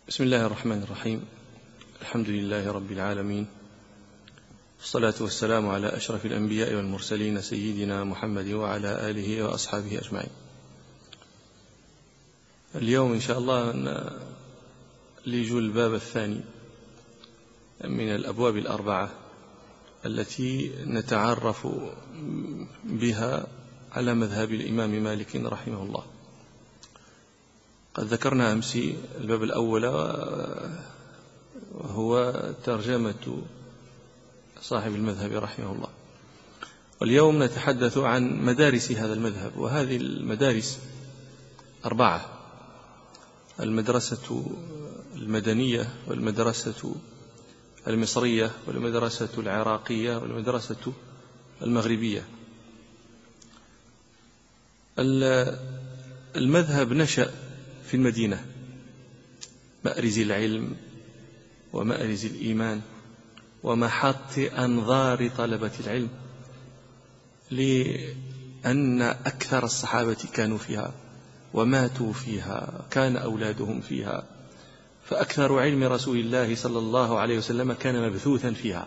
بسم الله الرحمن الرحيم. الحمد لله رب العالمين، والصلاة والسلام على أشرف الأنبياء والمرسلين سيدنا محمد وعلى آله وأصحابه أجمعين. اليوم إن شاء الله نلج الباب الثاني من الأبواب الأربعة التي نتعرف بها على مذهب الإمام مالك رحمه الله. قد ذكرنا أمس الباب الأول وهو ترجمة صاحب المذهب رحمه الله، واليوم نتحدث عن مدارس هذا المذهب، وهذه المدارس أربعة: المدرسة المدنية، والمدرسة المصرية، والمدرسة العراقية، والمدرسة المغربية. المذهب نشأ في المدينة، مأرز العلم ومأرز الإيمان ومحط أنظار طلبة العلم، لأن أكثر الصحابة كانوا فيها وماتوا فيها، كان أولادهم فيها، فأكثر علم رسول الله صلى الله عليه وسلم كان مبثوثا فيها.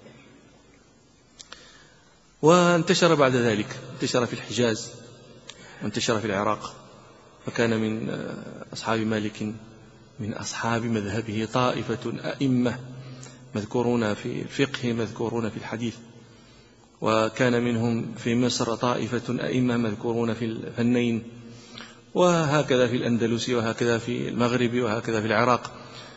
وانتشر بعد ذلك، انتشر في الحجاز وانتشر في العراق، فكان من أصحاب مالك، من أصحاب مذهبه، طائفة أئمة مذكورون في الفقه، مذكورون في الحديث، وكان منهم في مصر طائفة أئمة مذكورون في الفنين، وهكذا في الأندلس، وهكذا في المغرب، وهكذا في العراق.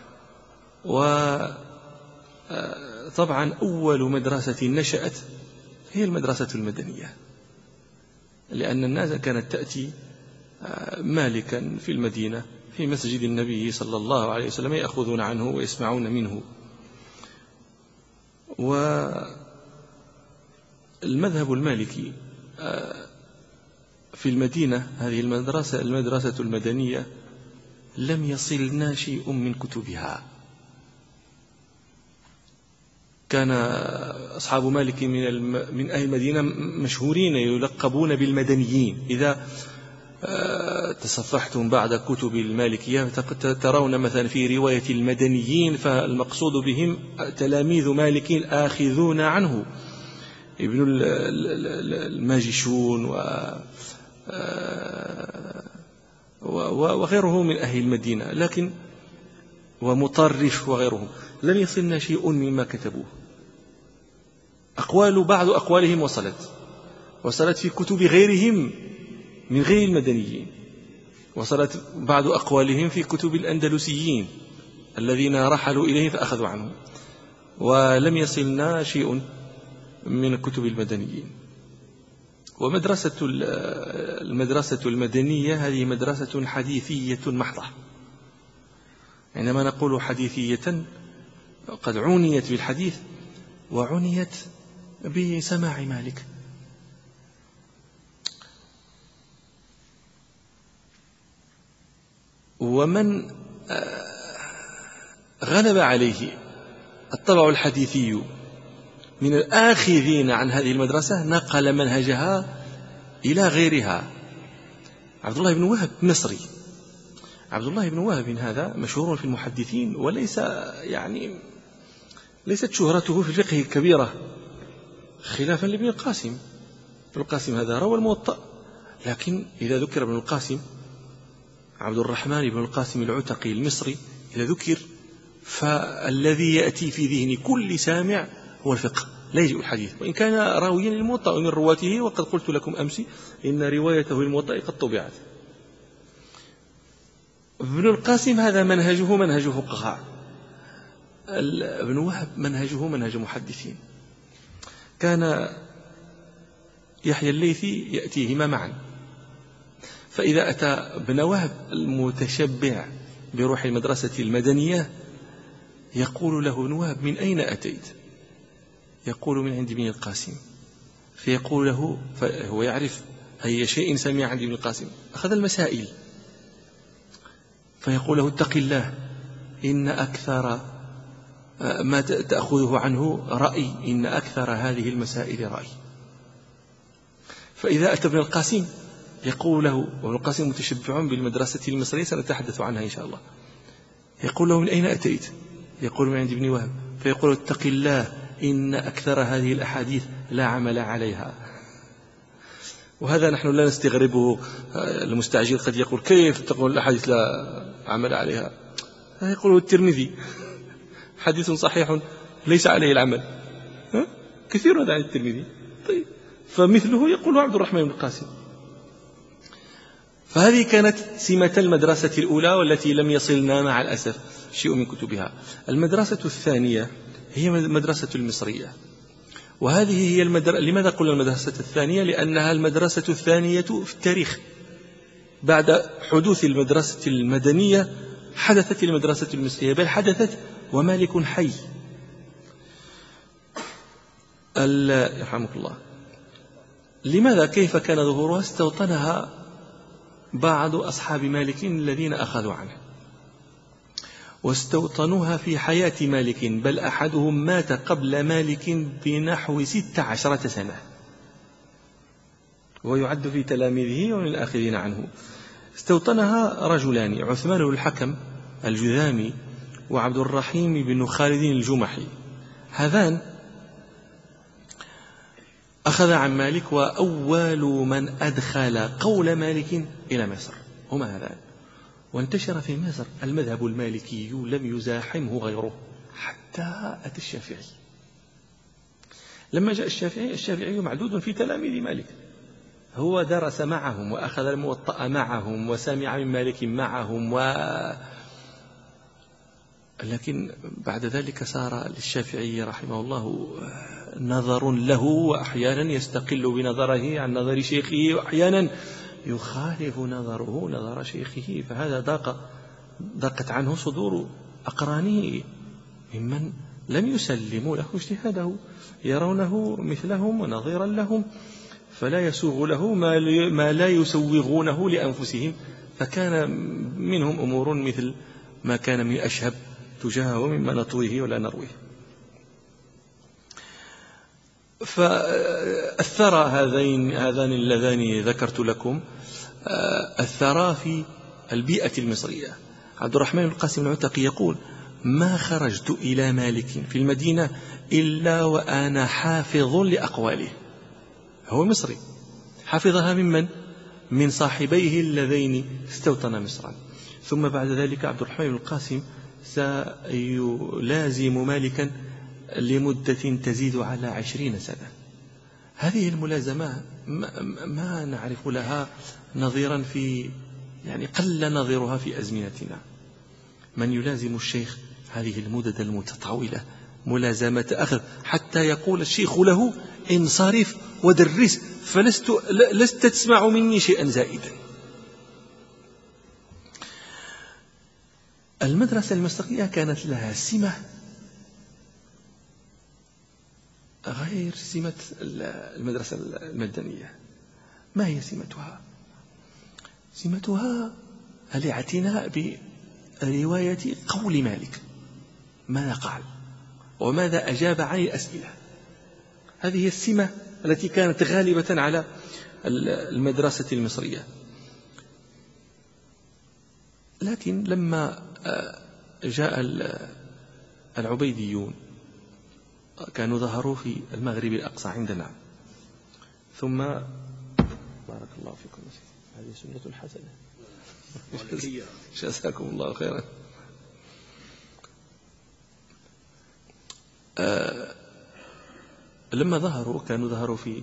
وطبعا أول مدرسة نشأت هي المدرسة المدنية، لأن الناس كانت تأتي مالكا في المدينة في مسجد النبي صلى الله عليه وسلم، يأخذون عنه ويسمعون منه. والمذهب المالكي في المدينة، هذه المدرسة المدنية، لم يصلنا شيء من كتبها. كان أصحاب مالك من أهل المدينة مشهورين، يلقبون بالمدنيين. إذا تصفحتم بعد كتب المالكية ترون مثلا في رواية المدنيين، فالمقصود بهم تلاميذ مالك آخذون عنه، ابن الماجشون وغيره من أهل المدينة، لكن ومطرف وغيرهم. لم يصلنا شيء مما كتبوه. بعض أقوالهم وصلت في كتب غيرهم من غير المدنيين، وصلت بعض أقوالهم في كتب الأندلسيين الذين رحلوا إليه فأخذوا عنه، ولم يصلنا شيء من كتب المدنيين. المدرسة المدنية هذه مدرسة حديثية محضة. عندما نقول حديثية قد عنيت بالحديث وعنيت بسماع مالك. ومن غلب عليه الطبع الحديثي من الآخذين عن هذه المدرسة نقل منهجها إلى غيرها. عبد الله بن وهب مصري. عبد الله بن وهب هذا مشهور في المحدثين، وليس ليست شهرته في الفقه كبيرة، خلافا لابن القاسم. ابن القاسم هذا روى الموطأ، لكن إذا ذكر ابن القاسم، عبد الرحمن بن القاسم العتقي المصري، إذا ذكر فالذي يأتي في ذهن كل سامع هو الفقه، لا يجيء الحديث، وإن كان راويا للموطأ من رواته. وقد قلت لكم أمس إن روايته للموطأ قد طبعت. ابن القاسم هذا منهجه منهج فقهاء، ابن وهب منهجه منهج محدثين. كان يحيى الليثي يأتيهما معا، فإذا أتى ابن وهب المتشبع بروح المدرسة المدنية يقول له ابن وهب: من أين أتيت؟ يقول: من عند ابن القاسم. فيقول له، فهو يعرف أي شيء سمع عند ابن القاسم، أخذ المسائل، فيقول له: اتق الله، إن أكثر ما تأخذه عنه رأي، إن أكثر هذه المسائل رأي. فإذا أتى ابن القاسم يقول له، وابن القاسم متشبع بالمدرسة المصرية، سنتحدث عنها إن شاء الله، يقول له: من أين أتيت؟ يقول: من عند ابن وهب. فيقول: اتق الله، إن أكثر هذه الأحاديث لا عمل عليها. وهذا نحن لا نستغربه. المستعجل قد يقول: كيف تقول الأحاديث لا عمل عليها؟ يقول الترمذي: حديث صحيح ليس عليه العمل. كثير هذا عن الترمذي. طيب، فمثله يقول عبد الرحمن بن القاسم. فهذه كانت سمة المدرسة الأولى، والتي لم يصلنا مع الأسف شيء من كتبها. المدرسة الثانية هي المدرسة المصرية، وهذه هي لماذا قلنا المدرسة الثانية؟ لأنها المدرسة الثانية في التاريخ. بعد حدوث المدرسة المدنية حدثت المدرسة المصرية، بل حدثت ومالك حي. يرحمك الله. لماذا؟ كيف كان ظهورها؟ استوطنها بعض أصحاب مالك الذين أخذوا عنه، واستوطنوها في حياة مالك، بل أحدهم مات قبل مالك بنحو 16 سنة، ويعد في تلاميذه ومن الآخذين عنه. استوطنها رجلان: عثمان بن الحكم الجذامي وعبد الرحيم بن خالد الجمحي. هذان أخذ عن مالك، وأول من أدخل قول مالك إلى مصر هما هذان. وانتشر في مصر المذهب المالكي، لم يزاحمه غيره حتى أتى الشافعي. لما جاء الشافعي معدود في تلاميذ مالك، هو درس معهم وأخذ الموطأ معهم وسمع من مالك معهم لكن بعد ذلك صار للشافعي رحمه الله نظر له، وأحيانا يستقل بنظره عن نظر شيخه، وأحيانا يخالف نظره نظر شيخه. فهذا ضاقت عنه صدور أقرانه ممن لم يسلموا له اجتهاده، يرونه مثلهم ونظيرا لهم، فلا يسوغ له ما لا يسوغونه لأنفسهم. فكان منهم أمور مثل ما كان من أشهب تجاهه مما نطويه ولا نرويه. فأثر هذان اللذان ذكرت لكم أثرا في البيئة المصرية. عبد الرحمن بن القاسم العتقي يقول: ما خرجت إلى مالك في المدينة إلا وأنا حافظ لأقواله. هو مصري، حفظها من صاحبيه اللذين استوطن مصرا. ثم بعد ذلك عبد الرحمن بن القاسم سيلازم مالكا لمدة تزيد على 20 سنة. هذه الملازمة ما نعرف لها نظيرا يعني قل نظيرها في أزمنتنا. من يلازم الشيخ هذه المدد المتطاولة ملازمة أخذ، حتى يقول الشيخ له: انصرف ودرس، لست تسمع مني شيئا زائدا. المدرسة المصرية كانت لها سمة غير سمة المدرسة المدنية. ما هي سمتها؟ سمتها الاعتناء برواية قول مالك، ماذا قال وماذا أجاب عن الأسئلة. هذه هي السمة التي كانت غالبة على المدرسة المصرية. لكن لما جاء العبيديون كانوا ظهروا في المغرب الأقصى عندنا، ثم بارك الله فيكم، هذه سنة حسنة جزاكم الله خيرا. لما كانوا ظهروا في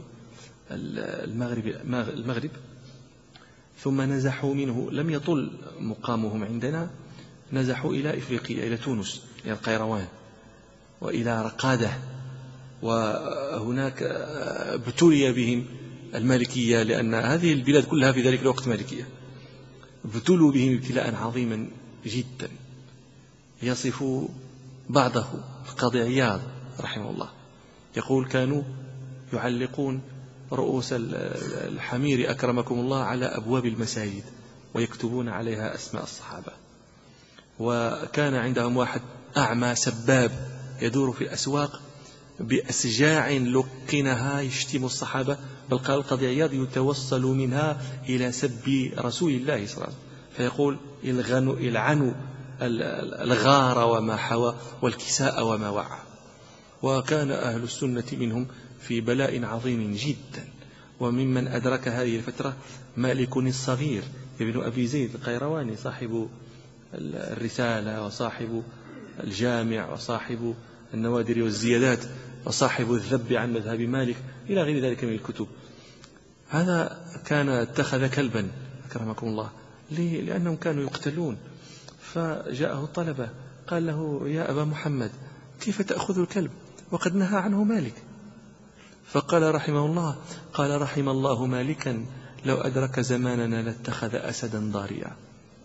المغرب، ثم نزحوا منه، لم يطل مقامهم عندنا، نزحوا إلى إفريقيا، إلى تونس، إلى القيروان وإلى رقادة، وهناك ابتلي بهم المالكية، لأن هذه البلاد كلها في ذلك الوقت مالكية. ابتلوا بهم ابتلاء عظيما جدا. يصف بعضه القاضي عياض رحمه الله، يقول: كانوا يعلقون رؤوس الحمير أكرمكم الله على أبواب المساجد ويكتبون عليها أسماء الصحابة. وكان عندهم واحد أعمى سباب يدور في الأسواق بأسجاع لقنها يشتم الصحابة، بل قال القاضي عياض: يتوصل منها إلى سب رسول الله صلى الله عليه وسلم، فيقول: العنوا الغار وما حوى والكساء وما وعى. وكان أهل السنة منهم في بلاء عظيم جدا. وممن أدرك هذه الفترة مالك الصغير ابن أبي زيد القيرواني صاحب الرسالة وصاحب الجامع وصاحب النوادر والزيادات وصاحب الذب عن مذهب مالك إلى غير ذلك من الكتب. هذا كان اتخذ كلبا أكرمكم الله لأنهم كانوا يقتلون. فجاءه الطلبة قال له: يا أبا محمد، كيف تأخذ الكلب وقد نهى عنه مالك؟ فقال رحمه الله: قال رحم الله مالكا لو أدرك زماننا لاتخذ أسدا ضاريا.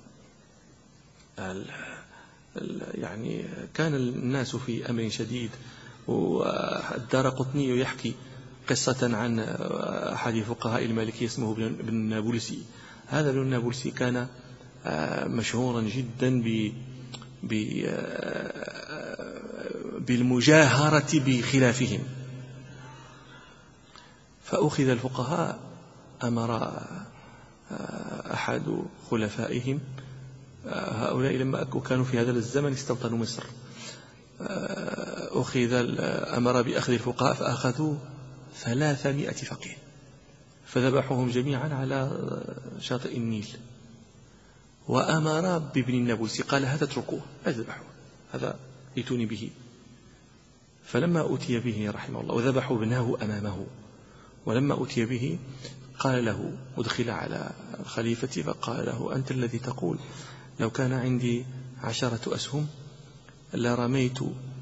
يعني كان الناس في أمر شديد. والدارقطني يحكي قصة عن أحد فقهاء المالكية اسمه ابن النابلسي. هذا ابن النابلسي كان مشهورا جدا بالمجاهرة بخلافهم. فأخذ الفقهاء، أمر أحد خلفائهم، هؤلاء لما كانوا في هذا الزمن استوطنوا مصر، أمر بأخذ الفقهاء فأخذوا 300 فقيه فذبحوهم جميعا على شاطئ النيل. وأمر بابن النابلسي قال: هذا اتركوه، لا تذبحوه، هذا ائتوني به. فلما أتي به رحمه الله وذبحوا ابنه أمامه، ولما أتي به قال له، أدخل على الخليفة فقال له: أنت الذي تقول لو كان عندي 10 أسهم لرميت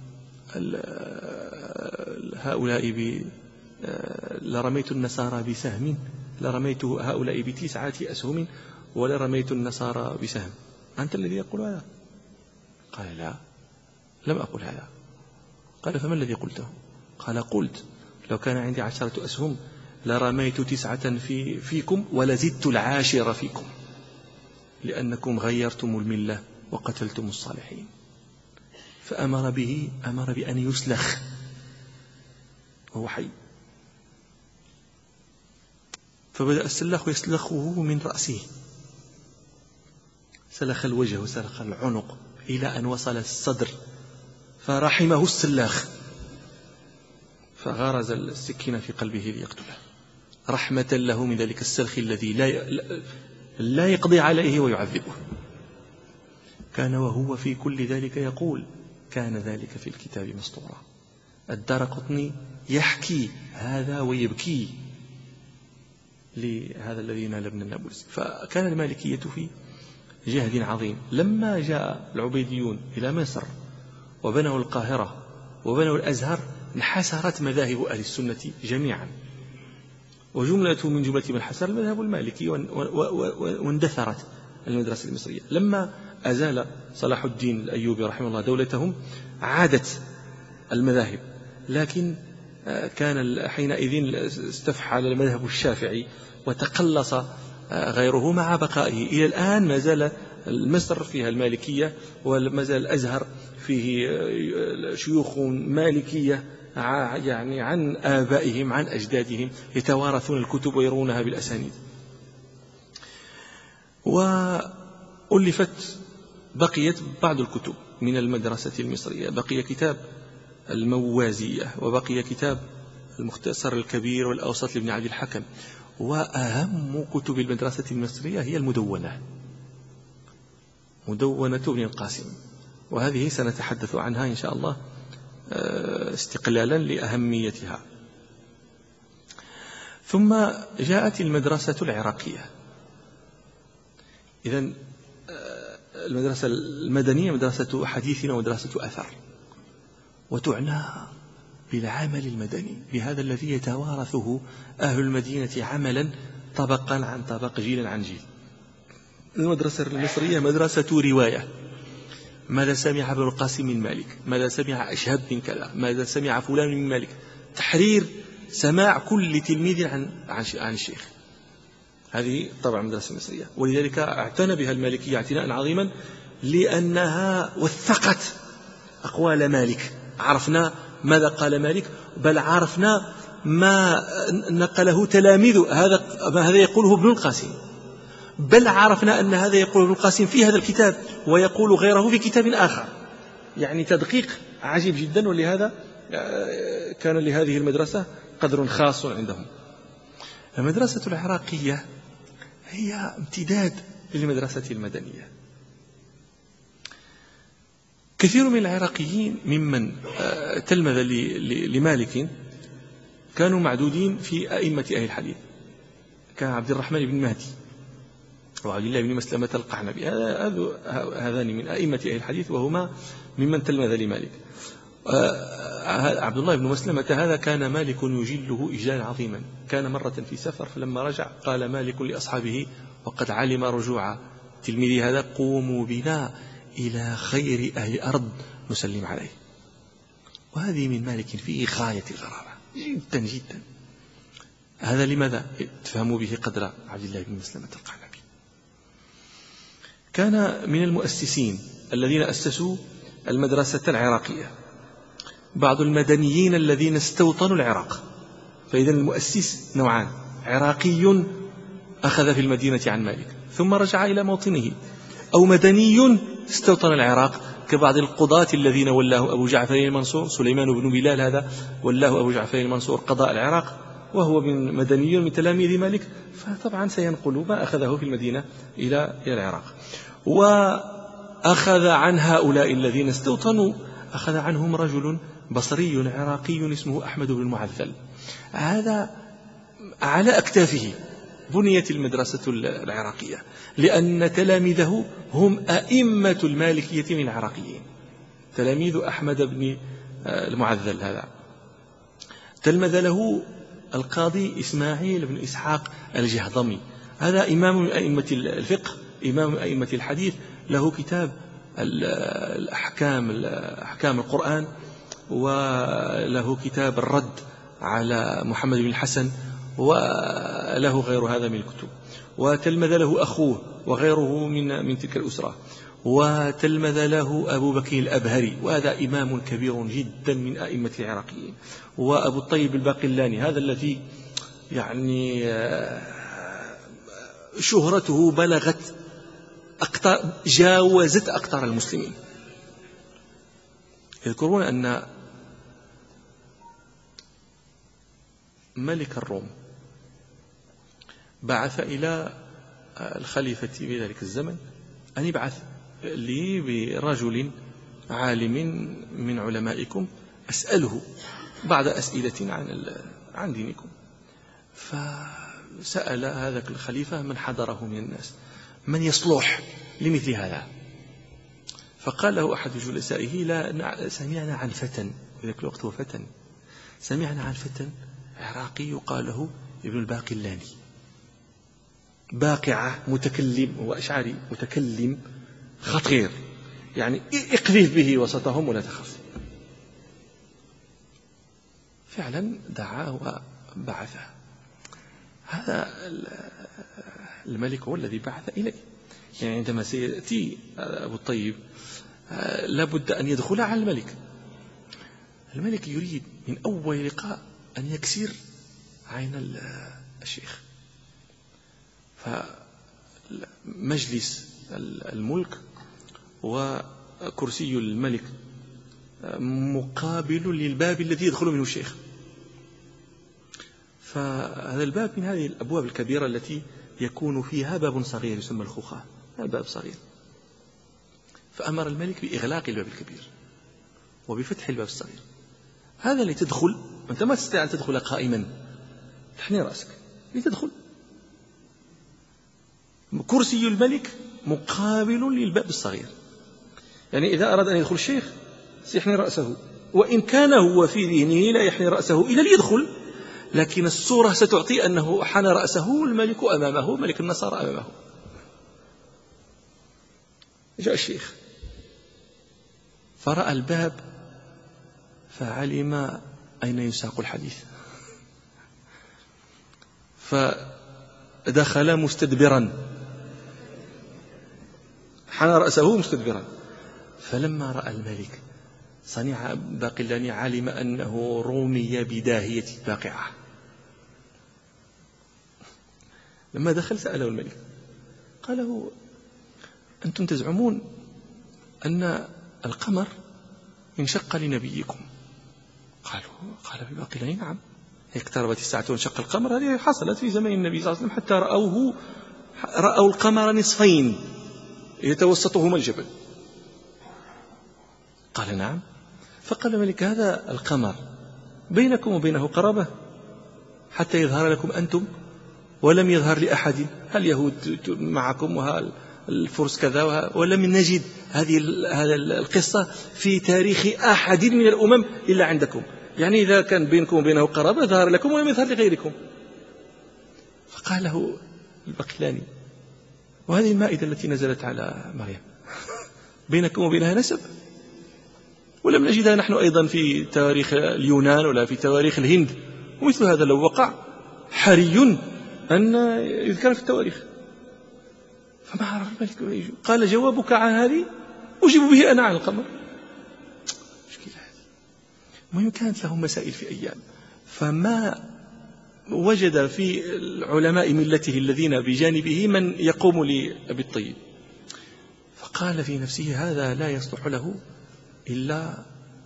لرميت النصارى بسهم، لرميت هؤلاء ب9 أسهم ولرميت النصارى بسهم. أنت الذي يقول هذا؟ قال: لا، لم أقل هذا. قال: فما الذي قلته؟ قال: قلت لو كان عندي 10 أسهم لرميت 9 فيكم ولزدت 10 فيكم، لأنكم غيرتم الملة وقتلتم الصالحين. فأمر بأن يسلخ وهو حي. فبدأ السلاخ يسلخه من رأسه، سلخ الوجه وسلخ العنق إلى أن وصل الصدر، فرحمه السلاخ فغرز السكين في قلبه ليقتله رحمة له من ذلك السلخ الذي لا يقضي عليه ويعذبه. كان وهو في كل ذلك يقول: كان ذلك في الكتاب مسطورا. الدارقطني يحكي هذا ويبكي لهذا الذي نال ابن النابلسي. فكان المالكية في جهد عظيم. لما جاء العبيديون إلى مصر وبنوا القاهرة وبنوا الأزهر انحسرت مذاهب أهل السنة جميعا، وجملة من جملة من حسر المذهب المالكي، واندثرت المدرسة المصرية. لما أزال صلاح الدين الأيوبي رحمه الله دولتهم عادت المذاهب، لكن كان حينئذ استفحل المذهب الشافعي وتقلص غيره مع بقائه. إلى الآن ما زال مصر فيها المالكية، وما زال الأزهر فيه شيوخ مالكية يعني عن آبائهم عن أجدادهم يتوارثون الكتب ويرونها بالأسانيد. وألفت بقيت بعض الكتب من المدرسة المصرية. بقي كتاب الموازية، وبقي كتاب المختصر الكبير والأوسط لابن عبد الحكم. وأهم كتب المدرسة المصرية هي المدونة، مدونة ابن القاسم، وهذه سنتحدث عنها إن شاء الله استقلالا لأهميتها. ثم جاءت المدرسة العراقية. إذن المدرسة المدنية مدرسة حديث ومدرسة أثر، وتعنى بالعمل المدني، بهذا الذي يتوارثه أهل المدينة عملا طبقا عن طبق جيلا عن جيل. المدرسة المصرية مدرسة رواية، ماذا سمع ابن القاسم من مالك، ماذا سمع أشهب من كذا، ماذا سمع فلان من مالك، تحرير سماع كل تلميذ عن الشيخ. هذه طبعا المدرسة المصرية، ولذلك اعتنى بها المالكية اعتناء عظيما، لأنها وثقت أقوال مالك. عرفنا ماذا قال مالك، بل عرفنا ما نقله تلاميذه. هذا يقوله ابن القاسم، بل عرفنا أن هذا يقول ابن القاسم في هذا الكتاب ويقول غيره في كتاب آخر، يعني تدقيق عجيب جدا. ولهذا كان لهذه المدرسة قدر خاص عندهم. المدرسة العراقية هي امتداد للمدرسة المدنية. كثير من العراقيين ممن تلمذ لمالك كانوا معدودين في أئمة أهل الحديث، كان عبد الرحمن بن مهدي وعبد الله بن مسلمة القعنبي، هذان من أئمة أهل الحديث وهما ممن تلمذ لمالك. عبد الله بن مسلمة هذا كان مالك يجله إجلالا عظيما. كان مرة في سفر فلما رجع قال مالك لأصحابه وقد علم رجوع تلميذي هذا: قوموا بنا إلى خير أهل الأرض نسلم عليه. وهذه من مالك في غاية الغرابة جدا جدا. هذا لماذا؟ تفهموا به قدر عبد الله بن مسلمة القعنبي. كان من المؤسسين الذين أسسوا المدرسة العراقية بعض المدنيين الذين استوطنوا العراق. فإذا المؤسس نوعان: عراقي أخذ في المدينة عن مالك ثم رجع إلى موطنه، أو مدني استوطن العراق كبعض القضاة الذين ولاه أبو جعفر المنصور. سليمان بن بلال هذا ولاه أبو جعفر المنصور قضاء العراق وهو من مدني من تلاميذ مالك، فطبعا سينقل ما أخذه في المدينة إلى العراق. وأخذ عن هؤلاء الذين استوطنوا أخذ عنهم رجل بصري عراقي اسمه أحمد بن المعذل. هذا على أكتافه بنيت المدرسة العراقية، لأن تلاميذه هم أئمة المالكية من العراقيين. تلاميذ أحمد بن المعذل هذا تلمذ له القاضي إسماعيل بن إسحاق الجهضمي، هذا إمام من أئمة الفقه، إمام من أئمة الحديث، له كتاب أحكام القرآن، وله كتاب الرد على محمد بن الحسن، وله غير هذا من الكتب. وتلمذ له أخوه وغيره من تلك الأسرة. وتلمذ له أبو بكر الأبهري، وهذا إمام كبير جدا من أئمة العراقيين. وأبو الطيب الباقلاني هذا الذي يعني شهرته بلغت جاوزت أقطار المسلمين. يذكرون أن ملك الروم بعث إلى الخليفة في ذلك الزمن أن يبعث لي برجل عالم من علمائكم أسأله بعض أسئلة عن دينكم. فسأل هذا الخليفة من حضره من الناس من يصلح لمثل هذا. فقال له أحد جلسائه: لا، سمعنا عن فتى، في ذلك الوقت هو فتى، سمعنا عن فتى عراقي يقال له ابن الباقلاني، باقعة، متكلم، هو أشعري متكلم خطير، يعني اقذف به وسطهم ولا تخف. فعلا دعا وبعثه. هذا الملك هو الذي بعث إليه. يعني عندما سيأتي أبو الطيب لابد أن يدخل على الملك. الملك يريد من أول لقاء أن يكسر عين الشيخ. فمجلس الملك وكرسي الملك مقابل للباب الذي يدخل منه الشيخ. فهذا الباب من هذه الأبواب الكبيرة التي يكون فيها باب صغير يسمى الخوخة، باب صغير. فأمر الملك بإغلاق الباب الكبير وبفتح الباب الصغير. هذا لتدخل، أنت ما تستطيع أن تدخل قائما، تحني رأسك لتدخل. كرسي الملك مقابل للباب الصغير، يعني إذا أراد أن يدخل الشيخ سيحني رأسه، وإن كان هو في ذهنه لا يحني رأسه إلا ليدخل، لكن الصورة ستعطي أنه حنى رأسه الملك أمامه، ملك النصارى أمامه. جاء الشيخ فرأى الباب فعلم أين يساق الحديث، فدخل مستدبرا، حنى رأسه مستدبرا. فلما رأى الملك صنيع باقلاني علم أنه رمي بداهية باقعة. لما دخل سأله الملك قال له أنتم تزعمون أن القمر انشق لنبيكم. قال أبي باقلاني نعم، اقتربت الساعة وانشق القمر، هذه حصلت في زمن النبي صلى الله عليه وسلم حتى رأوا القمر نصفين يتوسطهما الجبل. قال نعم. فقال الملك هذا القمر بينكم وبينه قرابة حتى يظهر لكم أنتم ولم يظهر لأحد، هل يهود معكم وهل الفرس كذا، ولم نجد هذه القصة في تاريخ أحد من الأمم إلا عندكم، يعني إذا كان بينكم وبينه قرابة ظهر لكم ولم يظهر لغيركم. فقال له البقلاني وهذه المائدة التي نزلت على مريم بينكم وبينها نسب، ولم نجدها نحن أيضا في تواريخ اليونان ولا في تواريخ الهند، ومثل هذا لو وقع حري أن يذكر في التواريخ. فما عرف الملك، قال جوابك عن هذه أجيب به أنا عن القمر. مشكلة هذه. المهم كانت لهم مسائل في أيام، فما وجد في العلماء ملته الذين بجانبه من يقوم لأبي الطيب، فقال في نفسه هذا لا يصلح له إلا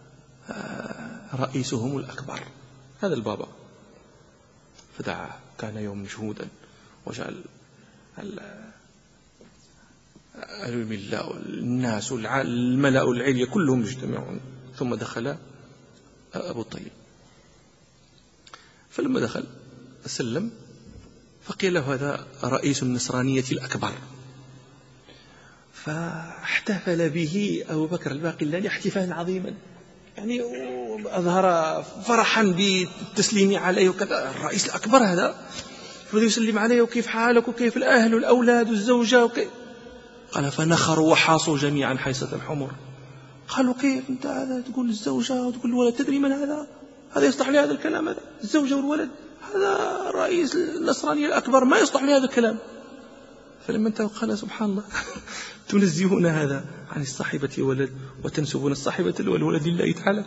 رئيسهم الأكبر، هذا البابا. فدعا، كان يوم مشهودا، وجعل الملا والناس والملأ العليا كلهم يجتمعون. ثم دخل أبو الطيب، فلما دخل سلم، فقيل له هذا رئيس النصرانية الأكبر. فاحتفل به أبو بكر الباقلاني احتفالا عظيما، يعني أظهر فرحا بالتسليم عليه وكذا، الرئيس الأكبر هذا فبدأ يسلم عليه وكيف حالك وكيف الأهل والأولاد والزوجة قال فنخروا وحاصوا جميعا حيصة الحمر. قالوا كيف أنت هذا تقول الزوجة وتقول الولد، تدري من هذا يصلح لهذا الكلام، هذا الزوجة والولد، هذا رئيس النصرانية الأكبر ما يصلح لهذا الكلام. فلما انتهى قال سبحان الله تنزهون هذا عن الصاحبة والولد وتنسبون الصاحبة والولد لله تعالى.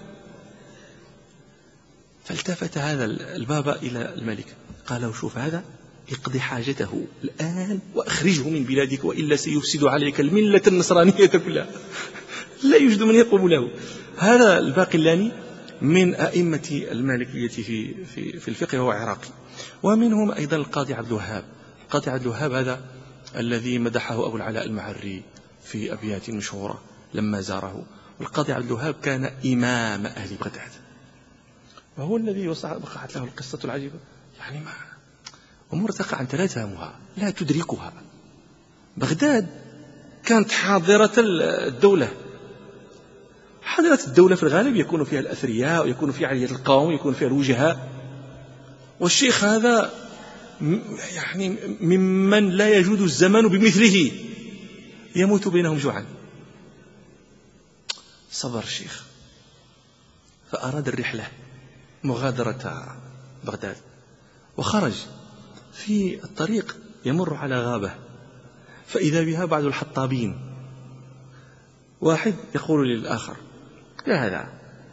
فالتفت هذا البابا إلى الملك قال له شوف هذا اقضي حاجته الآن وأخرجه من بلادك وإلا سيفسد عليك الملة النصرانية كلها، لا يوجد من يقوم له. هذا الباقلاني من أئمة المالكية في الفقه، وهو عراقي. ومنهم أيضا القاضي عبد الوهاب. القاضي عبد الوهاب هذا الذي مدحه أبو العلاء المعري في أبيات مشهورة لما زاره. والقاضي عبد الوهاب كان إمام أهل بغداد، وهو الذي وقعت له القصة العجيبة، يعني ما أمور تقع أنت لا تفهمها لا تدركها. بغداد كانت حاضرة الدولة، حاضرة الدولة في الغالب يكون فيها الأثرياء ويكون فيها علية القوم ويكون فيها الوجهاء، والشيخ هذا يعني ممن لا يجود الزمن بمثله يموت بينهم جوعا. صبر الشيخ فأراد الرحلة مغادرة بغداد، وخرج في الطريق يمر على غابة، فإذا بها بعض الحطابين، واحد يقول للآخر يا هذا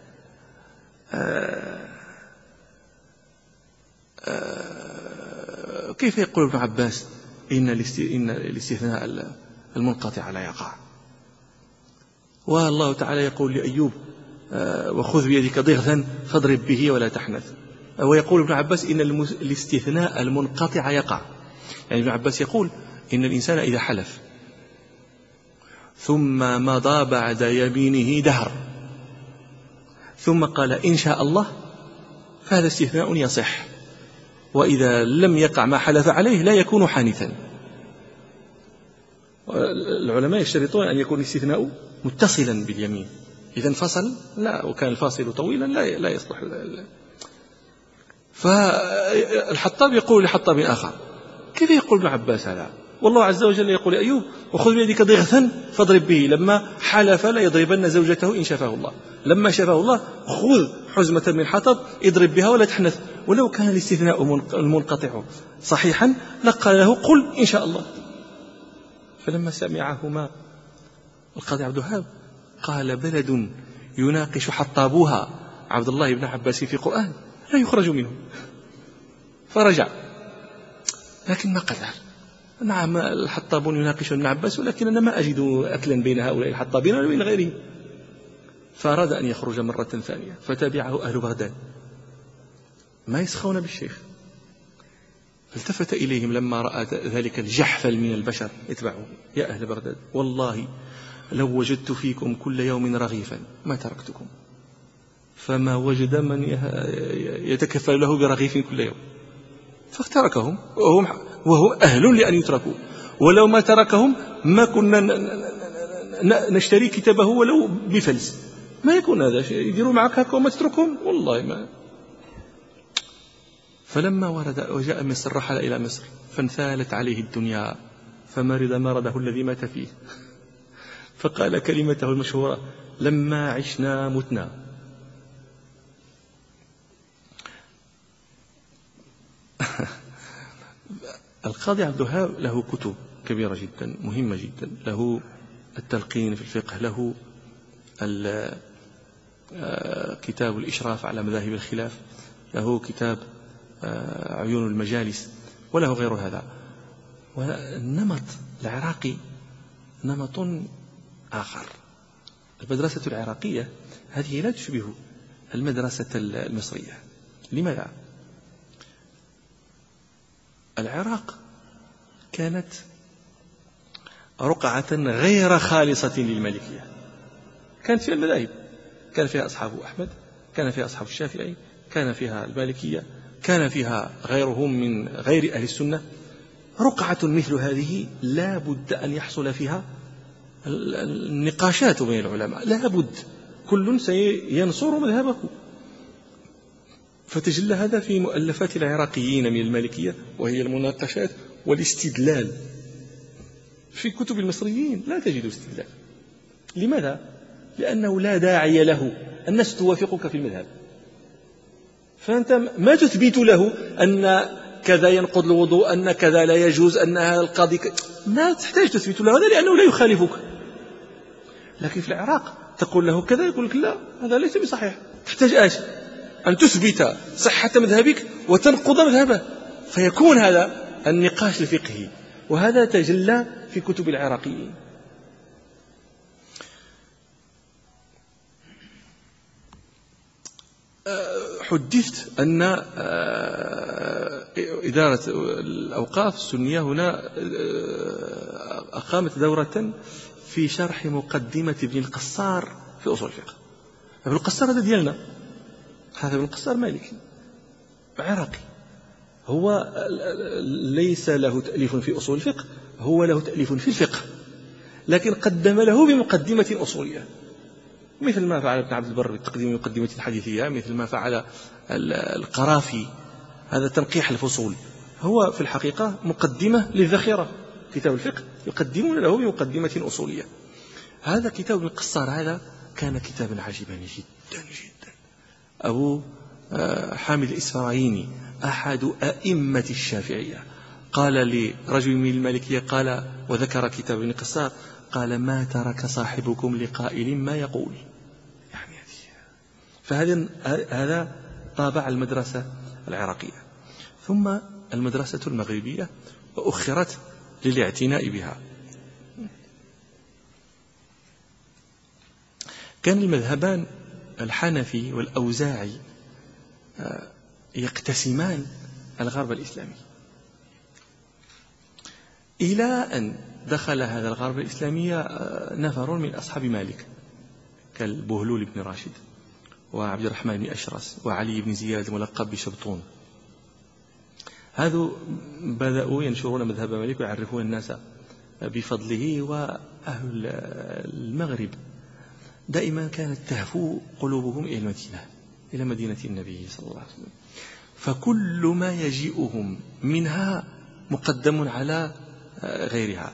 كيف يقول ابن عباس إن الاستثناء المنقطع لا يقع، والله تعالى يقول لأيوب وخذ بيدك ضغثا فاضرب به ولا تحنث، ويقول ابن عباس إن الاستثناء المنقطع يقع. يعني ابن عباس يقول إن الإنسان إذا حلف ثم مضى بعد يمينه دهر ثم قال إن شاء الله فهذا استثناء يصح، وإذا لم يقع ما حلف عليه لا يكون حانثا. العلماء يشترطون أن يكون الاستثناء متصلا باليمين، إذا انفصل لا، وكان الفاصل طويلا لا يصلح. فالحطاب يقول لحطاب آخر كيف يقول ابن عباس هذا، والله عز وجل يقول أيوب وخذ بيدك ضغثا فاضرب به، لما حلف لا يضربن زوجته إن شفاه الله، لما شفاه الله خذ حزمة من حطب اضرب بها ولا تحنث. ولو كان الاستثناء المنقطع صحيحا لقال له قل إن شاء الله. فلما سمعهما القاضي عبد الوهاب قال بلد يناقش حطابوها عبد الله بن عباس في قرآن لا يخرج منه، فرجع، لكن ما قدر نعم الحطابون يناقشون ابن عباس، ولكن أنا ما أجد أكلا بين هؤلاء الحطابين ولا بين غيرهم. فأراد أن يخرج مرة ثانية، فتبعه أهل بغداد ما يسخون بالشيخ، فالتفت إليهم لما رأى ذلك الجحفل من البشر يتبعه: يا أهل بغداد، والله لو وجدت فيكم كل يوم رغيفا ما تركتكم. فما وجد من يتكفل له برغيف كل يوم، فاختركهم وهم أهل لأن يتركوا، ولو ما تركهم ما كنا نشتري كتابه ولو بفلس. ما يكون هذا شيء يديروا معك هكا وما تتركهم، والله ما. فلما ورد وجاء مصر رحل إلى مصر، فانثالت عليه الدنيا، فمرض مرضه الذي مات فيه، فقال كلمته المشهورة: لما عشنا متنا. القاضي عبد الوهاب له كتب كبيرة جدا مهمة جدا، له التلقين في الفقه، له كتاب الإشراف على مذاهب الخلاف، له كتاب عيون المجالس، وله غير هذا. والنمط العراقي نمط آخر. المدرسة العراقية هذه لا تشبه المدرسة المصرية. لماذا؟ العراق كانت رقعة غير خالصة للمالكية، كانت فيها المذاهب، كان فيها أصحاب أحمد، كان فيها أصحاب الشافعي، كان فيها المالكية، كان فيها غيرهم من غير أهل السنة. رقعة مثل هذه لا بد أن يحصل فيها النقاشات بين العلماء، لا بد، كل سينصر مذهبه. فتجلى هذا في مؤلفات العراقيين من المالكية، وهي المناقشات والاستدلال. في كتب المصريين لا تجد استدلال. لماذا؟ لأنه لا داعي له، الناس توافقك في المذهب، فأنت ما تثبت له أن كذا ينقض الوضوء، أن كذا لا يجوز، أن هذا القاضي ما تحتاج تثبت له هذا، لأنه لا يخالفك. لكن في العراق تقول له كذا، يقول لك لا، هذا ليس بصحيح. تحتاج أن تثبت صحة مذهبك وتنقض مذهبه، فيكون هذا النقاش الفقهي، وهذا تجلى في كتب العراقيين. حدثت أن إدارة الأوقاف السنية هنا أقامت دورة في شرح مقدمة ابن القصار في أصول الفقه. ابن القصار هذا ديالنا، هذا ابن القصار مالكي عراقي، هو ليس له تأليف في أصول الفقه، هو له تأليف في الفقه، لكن قدم له بمقدمة أصولية، مثل ما فعل ابن عبد البر بتقديم مقدمة الحديثية، مثل ما فعل القرافي هذا تنقيح الفصول. هو في الحقيقة مقدمة للذخيرة، كتاب الفقه يقدمون له بمقدمة أصولية. هذا كتاب ابن القصار هذا كان كتابا عجيبا جدا جدا. أبو حامد الإسفرايني أحد أئمة الشافعية قال لرجل من المالكية، قال وذكر كتاب ابن القصار، قال: ما ترك صاحبكم لقائل ما يقول. يعني فهذا طابع المدرسة العراقية. ثم المدرسة المغربية، وأخرت للاعتناء بها. كان المذهبان الحنفي والأوزاعي يقتسمان الغرب الإسلامي، إلى أن دخل هذا الغرب الإسلامي نفر من أصحاب مالك كالبهلول بن راشد وعبد الرحمن بن أشرس وعلي بن زياد الملقب بشبطون. هذو بدأوا ينشرون مذهب مالك ويعرفون الناس بفضله. وأهل المغرب دائما كانت تهفو قلوبهم إلى المدينة، إلى مدينة النبي صلى الله عليه وسلم، فكل ما يجيئهم منها مقدم على غيرها.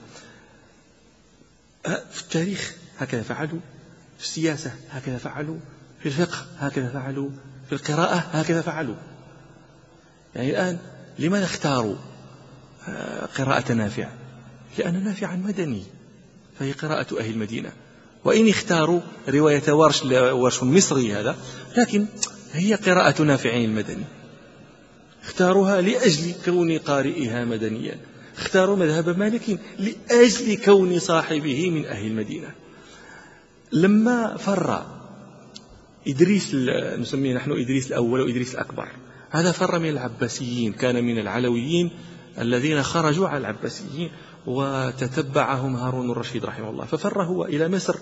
في التاريخ هكذا فعلوا، في السياسة هكذا فعلوا، في الفقه هكذا فعلوا، في القراءة هكذا فعلوا. يعني الآن لماذا اختاروا قراءة نافع؟ لأن نافعا مدني، فهي قراءة أهل المدينة. وإن اختاروا رواية ورش مصري هذا، لكن هي قراءة نافع المدني، اختاروها لأجل كون قارئها مدنيا. اختاروا مذهب مالك لأجل كون صاحبه من أهل المدينة. لما فر إدريس، نسميه نحن إدريس الأول وإدريس الأكبر، هذا فر من العباسيين، كان من العلويين الذين خرجوا على العباسيين وتتبعهم هارون الرشيد رحمه الله، ففر هو إلى مصر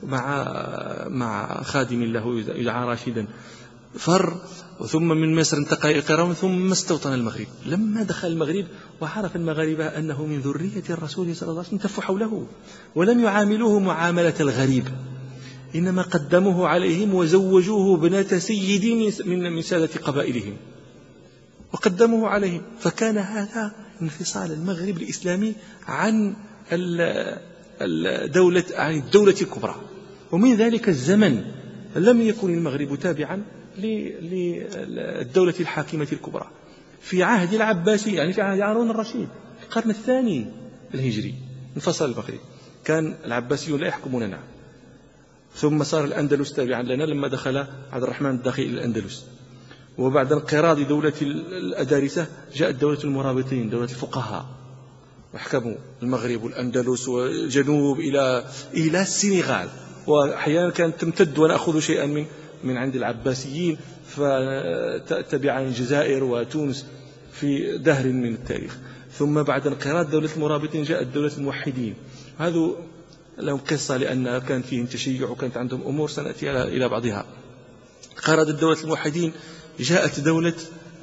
مع خادم له يدعى راشدا، فر ثم من مصر انتقل إلى القيروان ثم استوطن المغرب. لما دخل المغرب وعرف المغاربة أنه من ذرية الرسول صلى الله عليه وسلم تفوا حوله ولم يعاملوه معاملة الغريب، إنما قدموه عليهم وزوجوه بنات سيد من سادة قبائلهم وقدموه عليهم. فكان هذا انفصال المغرب الإسلامي عن الدولة الكبرى. ومن ذلك الزمن لم يكن المغرب تابعا للدولة الحاكمة الكبرى. في عهد العباسي، يعني في عهد هارون الرشيد في القرن الثاني الهجري، انفصل المغرب، كان العباسيون لا يحكموننا، ثم صار الأندلس تابعا لنا لما دخل عبد الرحمن الداخل إلى الأندلس، وبعد انقراض دولة الأدارسة جاءت دولة المرابطين، دولة الفقهاء، وحكموا المغرب والأندلس والجنوب إلى السنغال، وأحيانا كانت تمتد ونأخذ شيئا من عند العباسيين، فتتبع الجزائر وتونس في دهر من التاريخ. ثم بعد انقراض دولة المرابطين جاءت دولة الموحدين، هذا لهم قصة لأن كان فيهم تشيع وكانت عندهم أمور سنأتي إلى بعضها. انقرضت دولة الموحدين، جاءت دولة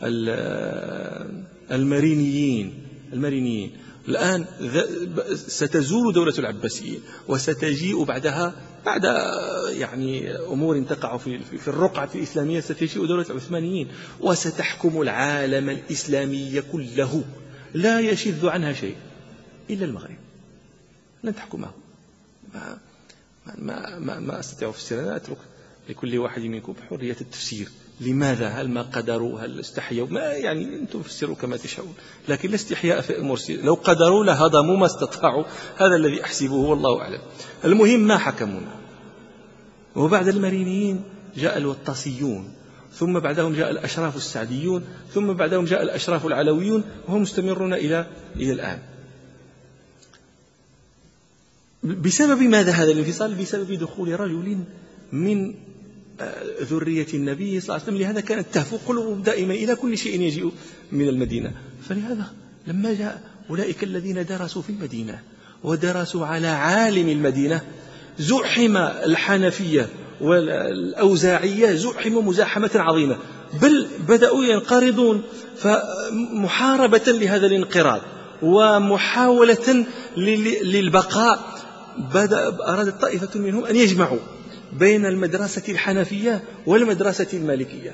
المارينيين. الآن ستزول دولة العباسيين وستجيء بعدها بعد يعني أمور تقع في الرقعة الإسلامية، ستجيء دولة العثمانيين وستحكم العالم الإسلامي كله، لا يشذ عنها شيء إلا المغرب، لن تحكمه. ما أستطيع أفسر، أنا أترك لكل واحد منكم حرية التفسير. لماذا؟ هل ما قدروا؟ هل استحيوا؟ ما يعني أنتم فسروا كما تشاءون، لكن لا استحياء في المرسل. لو قدروا لهضموا ما استطاعوا، هذا الذي أحسبه والله أعلم. المهم ما حكمونا. وبعد المارينيين جاء الوطاسيون، ثم بعدهم جاء الأشراف السعديون، ثم بعدهم جاء الأشراف العلويون، وهم مستمرون إلى الآن. بسبب ماذا هذا الانفصال؟ بسبب دخول رجل من ذرية النبي صلى الله عليه وسلم. لهذا كانت تهفو قلوبهم دائما إلى كل شيء يجيء من المدينة. فلهذا لما جاء أولئك الذين درسوا في المدينة ودرسوا على عالم المدينة، زحم الحنفية والأوزاعية زحم مزاحمة عظيمة، بل بدأوا ينقرضون. فمحاربة لهذا الانقراض ومحاولة للبقاء، أرادت طائفة منهم أن يجمعوا بين المدرسة الحنفية والمدرسة المالكية،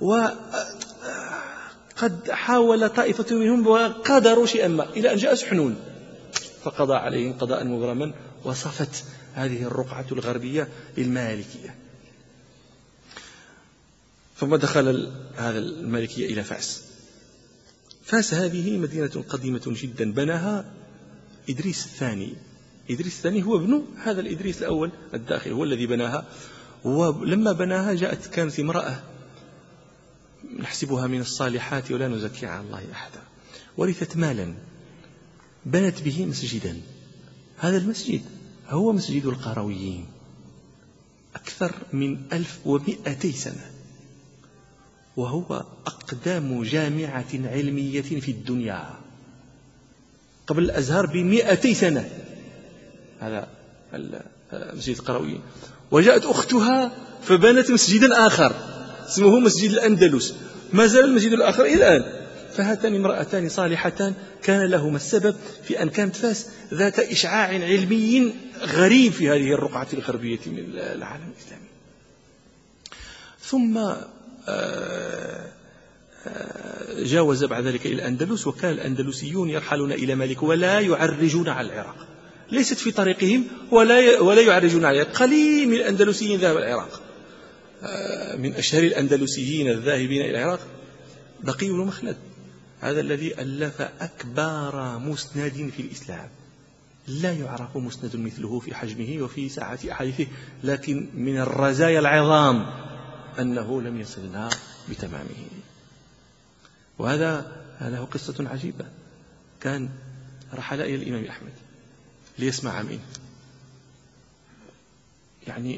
وقد حاول طائفة منهم وقدروا شيئا ما إلى أن جاء سحنون فقضى عليهم قضاء مبرما، وصفت هذه الرقعة الغربية للمالكية. ثم دخل هذا المالكية إلى فاس. فاس هذه مدينة قديمة جدا، بناها إدريس الثاني. إدريس الثاني هو ابن هذا الإدريس الأول الداخل، هو الذي بناها. ولما بناها كانت امرأة نحسبها من الصالحات ولا نزكي على الله أحدا، ورثت مالا بنت به مسجدا. هذا المسجد هو مسجد القرويين، أكثر من 1200 سنة، وهو أقدم جامعة علمية في الدنيا قبل الأزهر ب200 سنة. هذا مسجد القرويين. وجاءت أختها فبنت مسجدا آخر اسمه مسجد الأندلس، ما زال المسجد الآخر إلى الآن. فهاتان امرأتان صالحتان كان لهما السبب في أن كانت فاس ذات إشعاع علمي غريب في هذه الرقعة الغربية من العالم الإسلامي. ثم جاوز بعد ذلك إلى الأندلس، وكان الأندلسيون يرحلون إلى مالك ولا يعرجون على العراق، ليست في طريقهم ولا يعرجون على العراق. قليل من الأندلسيين ذهب العراق. من أشهر الأندلسيين الذاهبين إلى العراق بقي بن مخلد، هذا الذي ألف أكبر مسند في الإسلام، لا يعرف مسند مثله في حجمه وفي سعة أحاديثه، لكن من الرزايا العظام أنه لم يصلنا بتمامه. وهذا له قصة عجيبة. كان رحل إلى الإمام أحمد ليسمع منه. يعني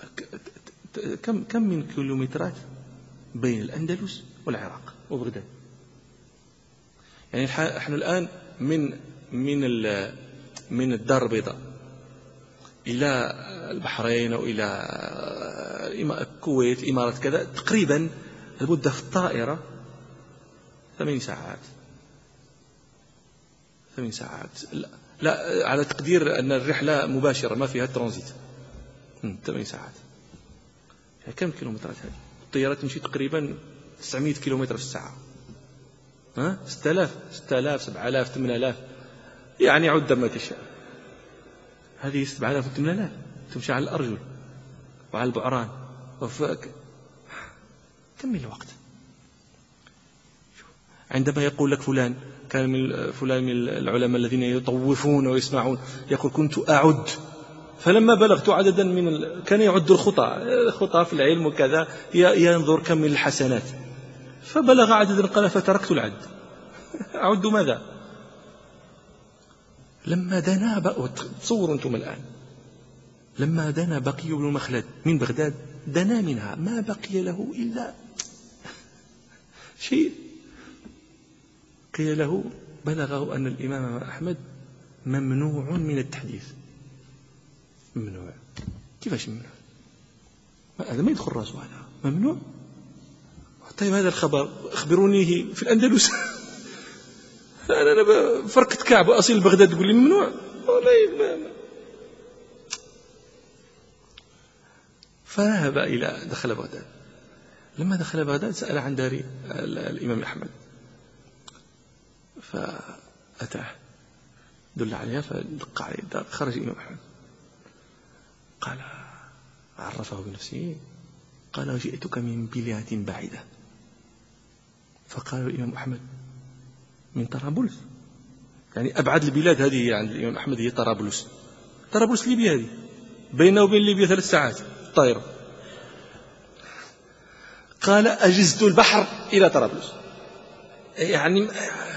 كم من كيلومترات بين الأندلس والعراق وبغداد. يعني نحن الآن من الدار البيضاء إلى البحرين أو إلى الكويت الإمارات كذا تقريبا المدة في الطائرة 8 ساعات. 8 ساعات لا على تقدير أن الرحلة مباشرة ما فيها ترانزيت. 8 ساعات. يعني كم كيلومترات هذه؟ الطيارة تمشي تقريبا 900 كيلومتر في الساعة. 6000 7000 8000 يعني عد ما تشاء. هذه 7000 و 8000 تمشي على الأرجل وعلى البعران كم من الوقت. عندما يقول لك فلان كان من العلماء الذين يطوفون ويسمعون يقول كنت أعد، فلما بلغت عددا كان يعد الخطى في العلم وكذا، ينظر كم من الحسنات، فبلغ عددا قال فتركت العد. أعد ماذا؟ لما دنا تصوروا أنتم الآن، لما دنا بقي بن مخلد من بغداد، دنا منها ما بقي له إلا شيء. قيل له بلغه أن الإمام أحمد ممنوع من التحديث. ممنوع؟ كيفاش ممنوع؟ هذا ما يدخل راسه، هذا ممنوع. طيب هذا الخبر أخبرونيه في الأندلس. أنا فركت كعب أصيل بغداد تقول لي ممنوع؟ فذهب دخل بغداد. لما دخل بغداد سأل عن دار الإمام أحمد، فأتاه دل عليها فدق عليه الدار. خرج الإمام أحمد قال، عرفه بنفسه، قال جئتك من بلاد بعيدة. فقال الإمام أحمد من طرابلس، يعني أبعد البلاد هذه عند الإمام أحمد هي طرابلس. طرابلس ليبيا هذه، بينه وبين ليبيا 3 ساعات طائرة. قال أجزت البحر إلى طرابلس. يعني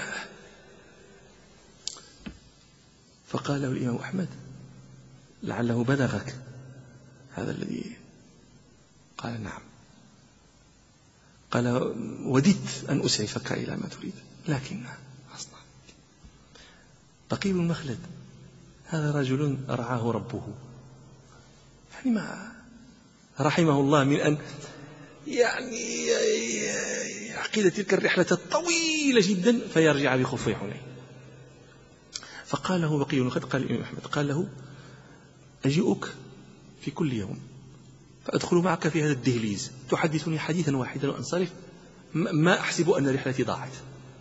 فقال له الإمام أحمد لعله بلغك هذا الذي. قال نعم. قال وددت أن أسعفك إلى ما تريد، لكن أصلا بقي بن مخلد هذا رجل رعاه ربه، يعني ما رحمه الله من أن يعني عقيدة تلك الرحلة الطويلة جدا فيرجع بخفي حنين. فقال له بقي بن مخلد، قال الإمام أحمد، قال له أجيئك في كل يوم فأدخل معك في هذا الدهليز، تحدثني حديثا واحدا وأنصرف، ما أحسب أن رحلتي ضاعت.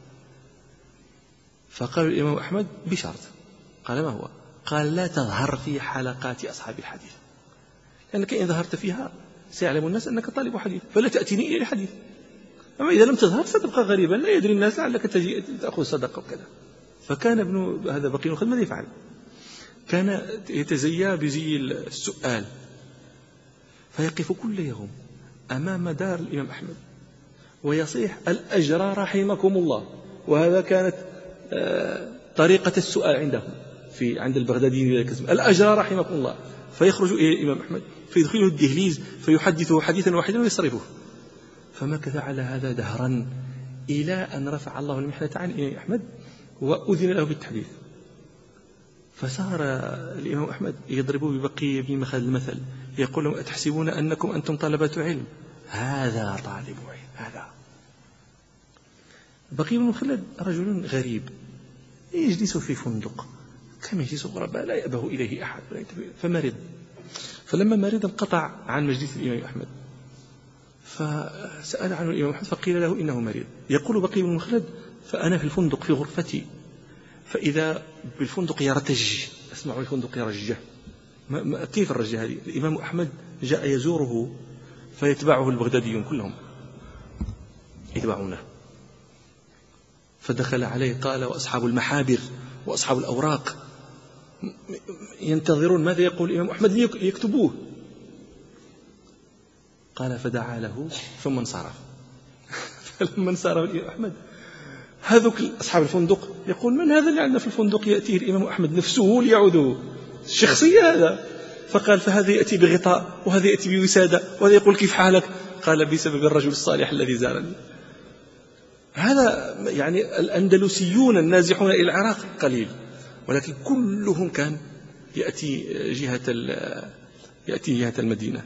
فقال الإمام أحمد بشرط. قال ما هو؟ قال لا تظهر في حلقات أصحاب الحديث، لأنك إن ظهرت فيها سيعلم الناس أنك طالب حديث، فلا تأتيني إلى الحديث. أما إذا لم تظهر ستبقى غريبا، لا يدري الناس لعلك تجي تأخذ صدقة وكذا. فكان هذا بقي بن مخلد ماذا يفعل؟ كان يتزيى بزي السؤال، فيقف كل يوم أمام دار الإمام أحمد ويصيح الأجر رحمكم الله. وهذا كانت طريقة السؤال عندهم عند البغداديين، الأجر رحمكم الله. فيخرج إلى الإمام أحمد فيدخله الدهليز فيحدثه حديثا واحدا ويصرفه. فمكث على هذا دهرا إلى أن رفع الله المحنة عن الإمام أحمد وأذن له بالتحديث. فصار الإمام أحمد يضرب ببقي بن مخلد المثل، يقول لهم أتحسبون أنكم أنتم طلبة علم؟ هذا طالب علم. هذا بقي بن مخلد رجل غريب يجلس في فندق كما يجلس الغرباء، لا يأبه إليه أحد. فمرض، فلما مرض انقطع عن مجلس الإمام أحمد، فسأل عنه الإمام أحمد فقيل له إنه مريض. يقول بقي بن مخلد فأنا في الفندق في غرفتي، فإذا بالفندق يرتج، أسمع الفندق يرجه. كيف الرجة هذه؟ الإمام أحمد جاء يزوره فيتبعه البغداديون كلهم يتبعونه. فدخل عليه قال وأصحاب المحابر وأصحاب الأوراق ينتظرون ماذا يقول الإمام أحمد ليكتبوه. قال فدعا له ثم انصرف. فلما انصرف الإمام أحمد هذوك أصحاب الفندق يقول من هذا اللي عندنا في الفندق يأتيه الإمام أحمد نفسه ليعوده الشخصية هذا. فقال فهذا يأتي بغطاء وهذا يأتي بوسادة وهذا يقول كيف حالك؟ قال بسبب الرجل الصالح الذي زارني. هذا يعني الأندلسيون النازحون إلى العراق قليل، ولكن كلهم كان يأتي جهة المدينة.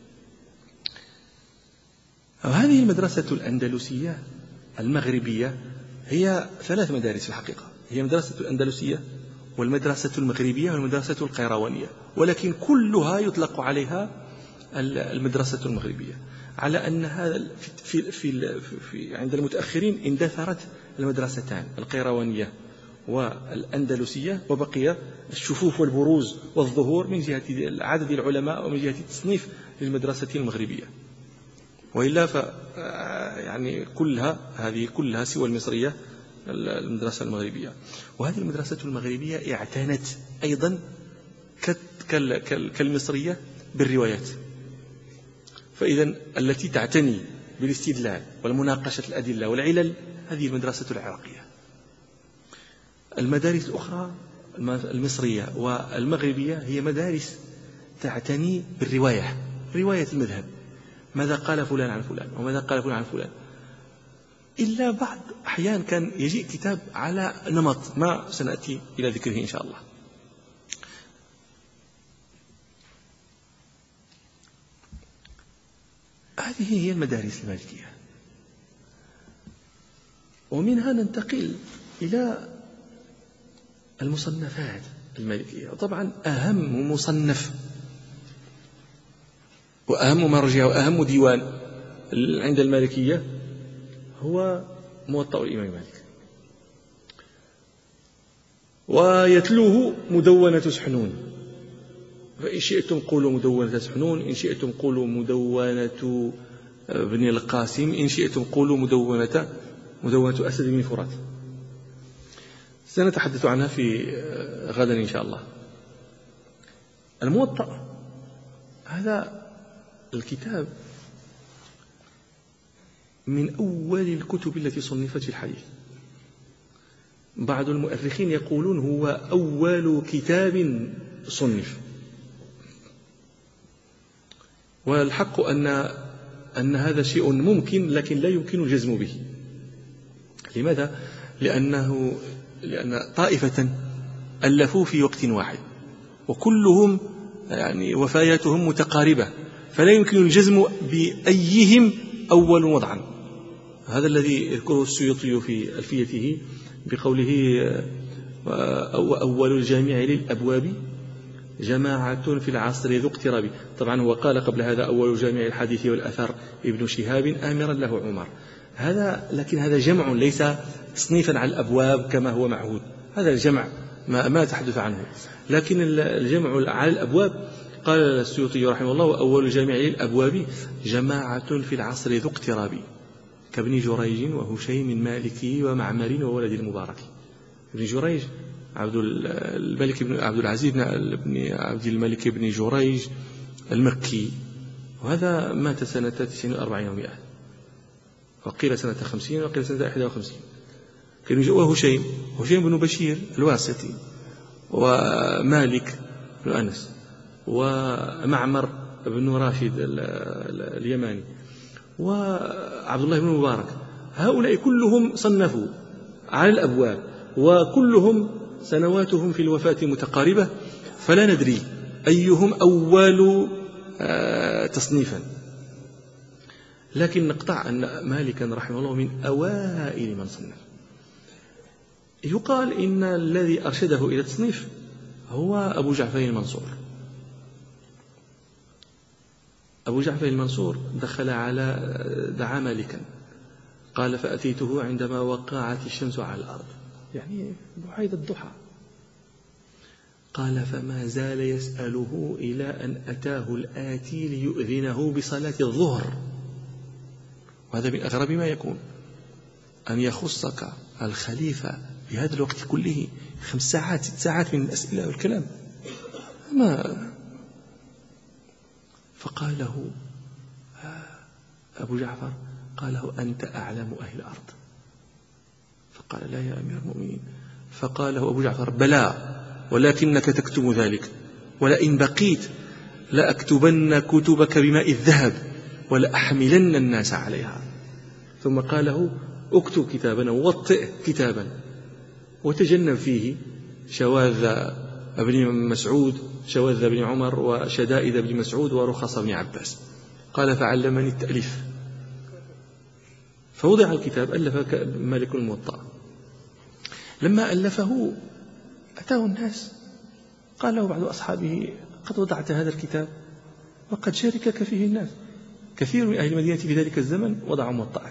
هذه المدرسة الأندلسية المغربية هي 3 مدارس في الحقيقة، هي مدرسة الأندلسية والمدرسة المغربية والمدرسة القيروانية، ولكن كلها يطلق عليها المدرسة المغربية، على أن هذا عند المتأخرين اندثرت المدرستان القيروانية والأندلسية، وبقي الشفوف والبروز والظهور من جهة عدد العلماء ومن جهة التصنيف للمدرسة المغربية. وإلا يعني هذه كلها سوى المصرية المدرسة المغربية. وهذه المدرسة المغربية اعتنت أيضا كالمصرية بالروايات، فإذا التي تعتني بالاستدلال والمناقشة الأدلة والعلل هذه المدرسة العراقية. المدارس الأخرى المصرية والمغربية هي مدارس تعتني بالرواية، رواية المذهب، ماذا قال فلان عن فلان وماذا قال فلان عن فلان، إلا بعض أحيان كان يجيء كتاب على نمط ما سنأتي إلى ذكره إن شاء الله. هذه هي المدارس المالكية، ومنها ننتقل إلى المصنفات المالكية. طبعا أهم مصنف وأهم مرجع وأهم ديوان عند المالكية هو موطأ الإمام مالك، ويتلوه مدونة سحنون، فإن شئتم قولوا مدونة سحنون، إن شئتم قولوا مدونة ابن القاسم، إن شئتم قولوا مدونة أسد بن فرات. سنتحدث عنها في غدا إن شاء الله. الموطأ هذا الكتاب من أول الكتب التي صنفت في الحديث. بعض المؤرخين يقولون هو أول كتاب صنف، والحق أن هذا شيء ممكن لكن لا يمكن الجزم به. لماذا؟ لأن طائفة ألفوا في وقت واحد وكلهم يعني وفاياتهم متقاربة، فلا يمكن الجزم بأيهم أول وضعا. هذا الذي يذكره السيوطي في ألفيته بقوله أول الجامع للأبواب جماعة في العصر ذو اقتراب. طبعا هو قال قبل هذا أول جامع الحديث والأثر ابن شهاب آمرا له عمر. لكن هذا جمع ليس تصنيفا على الأبواب كما هو معهود، هذا الجمع ما تحدث عنه. لكن الجمع على الأبواب قال السيوطي رحمه الله أول جامع للأبواب جماعة في العصر ذو اقتراب كابن جريج وهشيم مالكي ومعمر وولد المبارك. ابن جريج عبد الملك بن عبد العزيز بن عبد الملك بن جريج المكي، وهذا مات سنة 49 و100، وقيل سنة 50 وقيل سنة 51. كان وهشيم بن بشير الواسطي، ومالك بن أنس، ومعمر بن راشد اليماني، وعبد الله بن مبارك. هؤلاء كلهم صنفوا على الأبواب، وكلهم سنواتهم في الوفاة متقاربة، فلا ندري أيهم أول تصنيفا. لكن نقطع أن مالكا رحمه الله من أوائل من صنف. يقال إن الذي أرشده إلى التصنيف هو أبو جعفر المنصور. أبو جعفر المنصور دعا مالكا، قال فأتيته عندما وقعت الشمس على الأرض، يعني بعيد الضحى. قال فما زال يسأله إلى أن أتاه الآتي ليؤذنه بصلاة الظهر. وهذا من أغرب ما يكون، أن يخصك الخليفة بهذا الوقت كله 5 ساعات 6 ساعات من الأسئلة والكلام. فقال له أبو جعفر، قال له أنت أعلم أهل الأرض. فقال لا يا أمير المؤمنين، فقال له أبو جعفر: بلى، ولكنك تكتم ذلك، ولئن بقيت لأكتبن كتبك بماء الذهب ولأحملن الناس عليها. ثم قال له: اكتب كتابا ووطئ كتابا وتجنب فيه شواذ ابن مسعود، شواذ بن عمر، وشدائد بن مسعود، ورخص بن عباس. قال: فعلمني التأليف. فوضع الكتاب، ألف مالك الموطأ. لما ألفه أتاه الناس، قال له بعض أصحابه: قد وضعت هذا الكتاب وقد شاركك فيه الناس، كثير من أهل المدينة في ذلك الزمن وضعوا موطئات.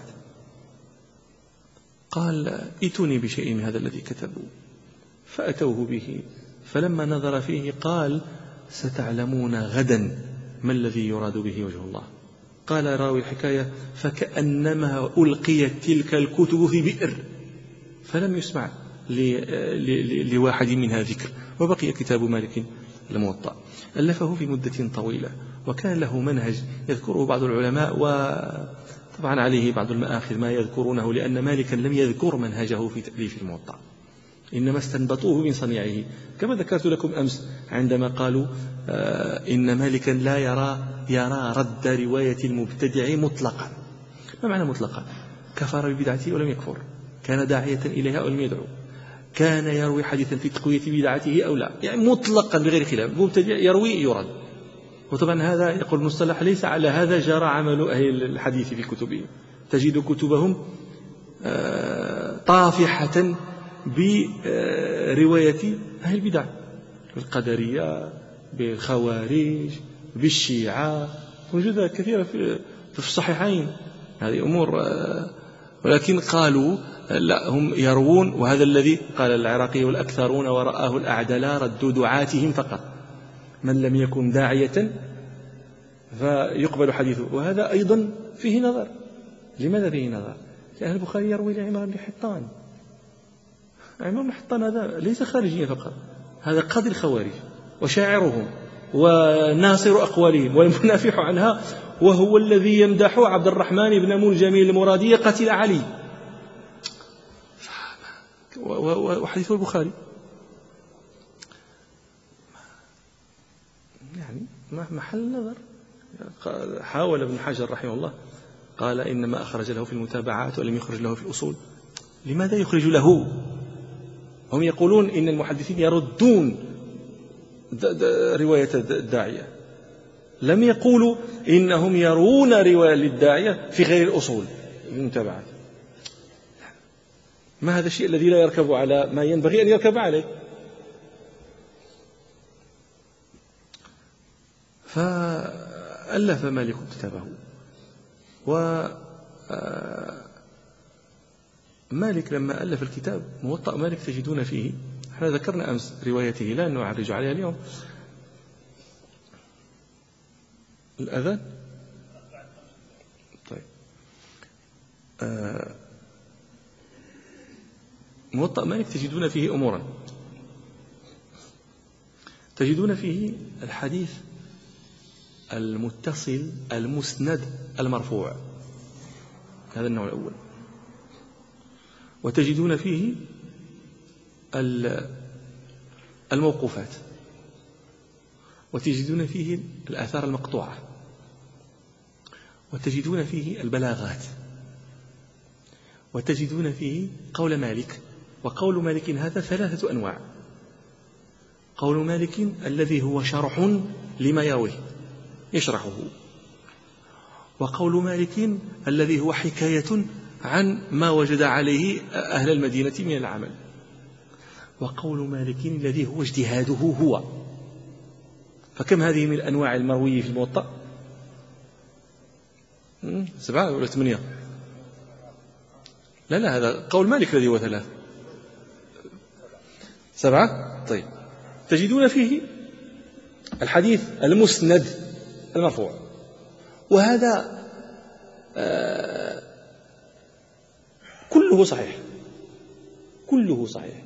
قال: ائتوني بشيء من هذا الذي كتبوا. فأتوه به، فلما نظر فيه قال: ستعلمون غدا ما الذي يراد به وجه الله. قال راوي الحكاية: فكأنما ألقيت تلك الكتب في بئر، فلم يسمع لواحد منها ذكر، وبقي كتاب مالك الموطأ. ألفه في مدة طويلة، وكان له منهج يذكره بعض العلماء، وطبعا عليه بعض المآخذ ما يذكرونه، لأن مالكا لم يذكر منهجه في تأليف الموطأ، إنما استنبطوه من صنيعه، كما ذكرت لكم أمس عندما قالوا إن مالكا لا يرى رد رواية المبتدع مطلقا. ما معنى مطلقا؟ كفر ببدعته ولم يكفر، كان داعية إليها ولم يدعو، كان يروي حديثا في تقوية بدعته أو لا، يعني مطلقا بغير خلاف. المبتدع يروي يرد، وطبعا هذا يقول المصطلح ليس على هذا جرى عمل أهل الحديث في كتبهم. تجد كتبهم طافحة برواية أهل البدع، بالقدرية، بالخوارج، بالشيعة، موجودة كثيرة في الصحيحين هذه أمور. ولكن قالوا لا، هم يروون، وهذا الذي قال العراقي: والأكثرون ورآه الأعدلاء ردوا دعاتهم فقط، من لم يكن داعية فيقبل حديثه. وهذا أيضا فيه نظر. لماذا فيه نظر؟ لأن البخاري يروي لعمران بن حطان. عمران بن حطان هذا ليس خارجيا فقط، هذا قاضي الخوارج وشاعرهم وناصر أقوالهم والمنافح عنها، وهو الذي يمدح عبد الرحمن بن ملجم المرادي قتل علي، وحديث البخاري يعني محل نظر. حاول ابن حجر رحمه الله، قال: إنما أخرج له في المتابعات ولم يخرج له في الأصول. لماذا يخرج له؟ هم يقولون إن المحدثين يردون رواية الداعية، لم يقولوا إنهم يرون رواية للداعية في غير الأصول المتابعات. ما هذا الشيء الذي لا يركب على ما ينبغي أن يركب عليه. فألف مالك كتابه. ومالك لما ألف الكتاب موطأ مالك تجدون فيه، احنا ذكرنا أمس روايته لا نعرج عليها اليوم. الأذان طيب. موطأ مالك تجدون فيه أمورا، تجدون فيه الحديث المتصل المسند المرفوع، هذا النوع الأول. وتجدون فيه الموقوفات، وتجدون فيه الآثار المقطوعة، وتجدون فيه البلاغات، وتجدون فيه قول مالك. وقول مالك هذا 3 أنواع: قول مالك الذي هو شرح لما يرويه يشرحه، وقول مالك الذي هو حكاية عن ما وجد عليه أهل المدينة من العمل، وقول مالك الذي هو اجتهاده هو. فكم هذه من الأنواع المروية في الموطأ؟ 7 ولا 8؟ لا هذا قول مالك الذي هو 3. 7. طيب، تجدون فيه الحديث المسند المرفوع، وهذا كله صحيح، كله صحيح.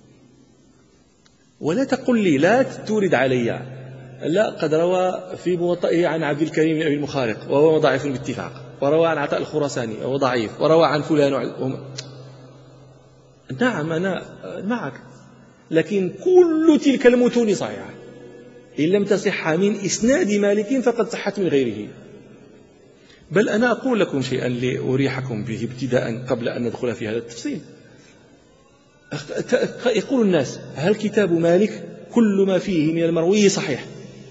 ولا تقل لي، لا تورد علي لا قد روى في موطئه عن عبد الكريم بن أبي المخارق وهو ضعيف باتفاق، وروى عن عطاء الخراساني وهو ضعيف، وروى عن فلان نعم أنا معك، لكن كل تلك المتون صحيحة، إن لم تصح من إسناد مالك فقد صحت من غيره. بل أنا أقول لكم شيئا لأريحكم به ابتداء قبل أن ندخل في هذا التفصيل. يقول الناس: هل كتاب مالك كل ما فيه من المروي صحيح؟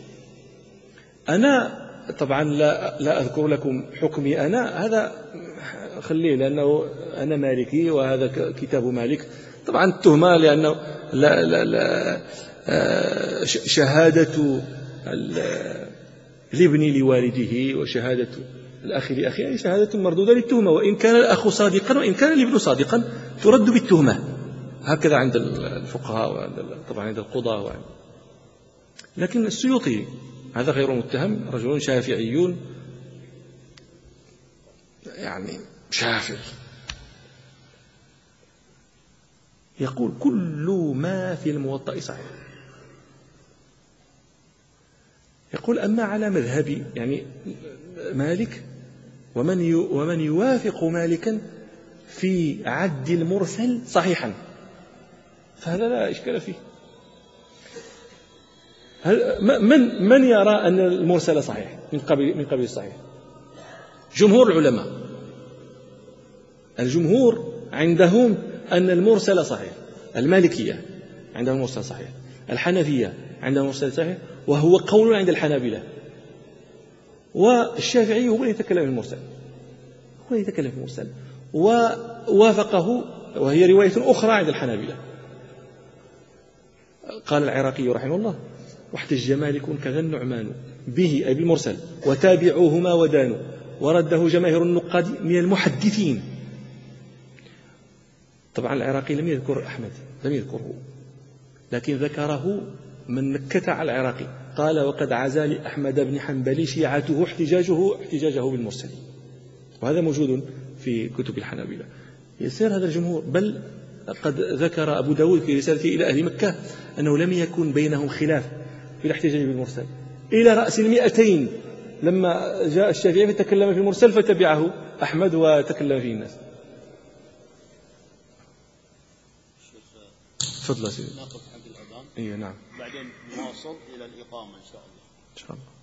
أنا طبعا لا أذكر لكم حكمي أنا، هذا خليه، لأنه أنا مالكي وهذا كتاب مالك. طبعا التهمة لأنه لا شهادة الابن لوالده وشهادة الأخ لأخيه شهادة مردودة للتهمة، وإن كان الأخ صادقا وإن كان الابن صادقا ترد بالتهمة، هكذا عند الفقهاء طبعا عند القضاة. لكن السيوطي هذا غير متهم، رجل شافعي يعني شافعي، يقول: كل ما في الموطأ صحيح. يقول: أما على مذهب يعني مالك ومن يوافق مالكا في عد المرسل صحيحا، فهذا لا إشكال فيه. من يرى أن المرسل صحيح من قبيل الصحيح؟ جمهور العلماء، الجمهور عندهم أن المرسل صحيح. المالكية عندهم المرسل صحيح، الحنفية عندهم المرسل صحيح، وهو قول عند الحنابلة. والشافعي هو يتكلم في المرسل، هو يتكلم في المرسل، ووافقه، وهي رواية أخرى عند الحنابلة. قال العراقي رحمه الله: واحتج مالك كذا النعمان به أي بالمرسل وتابعوهما ودانوا، ورده جماهير النقاد من المحدثين. طبعا العراقي لم يذكر أحمد، لم يذكره، لكن ذكره من نكت على العراقي، قال: وقد عزا لأحمد بن حنبل شيعته احتجاجه بالمرسل. وهذا موجود في كتب الحنابلة. يسير هذا الجمهور، بل قد ذكر أبو داود في رسالته إلى أهل مكة أنه لم يكن بينهم خلاف في الاحتجاج بالمرسل إلى رأس 200 لما جاء الشافعي فتكلم في المرسل فتبعه أحمد وتكلم فيه الناس. تفضل سيدي. نقف عند الأذان. إيه نعم. بعدين نواصل إلى الإقامة إن شاء الله. إن شاء الله.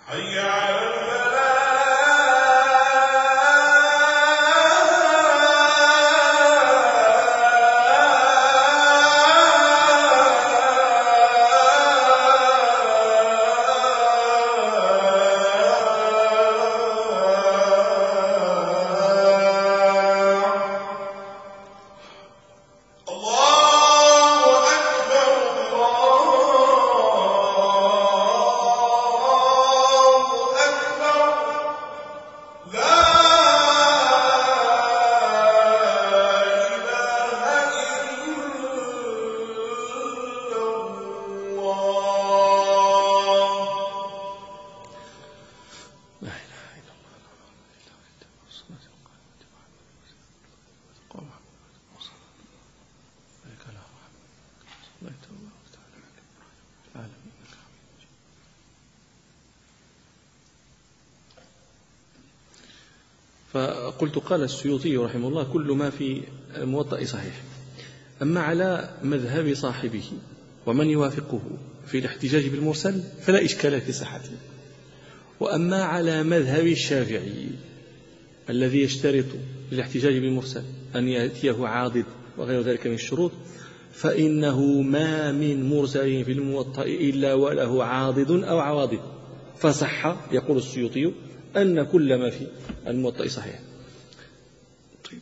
فقلت قال السيوطي رحمه الله كل ما في الموطأ صحيح، أما على مذهب صاحبه ومن يوافقه في الاحتجاج بالمرسل فلا إشكال في صحته، وأما على مذهب الشافعي الذي يشترط للاحتجاج بالمرسل أن يأتيه عاضد وغير ذلك من الشروط، فإنه ما من مرسل في الموطأ إلا وله عاضد أو عواضد، فصح يقول السيوطي أن كل ما في الموطأ صحيح. طيب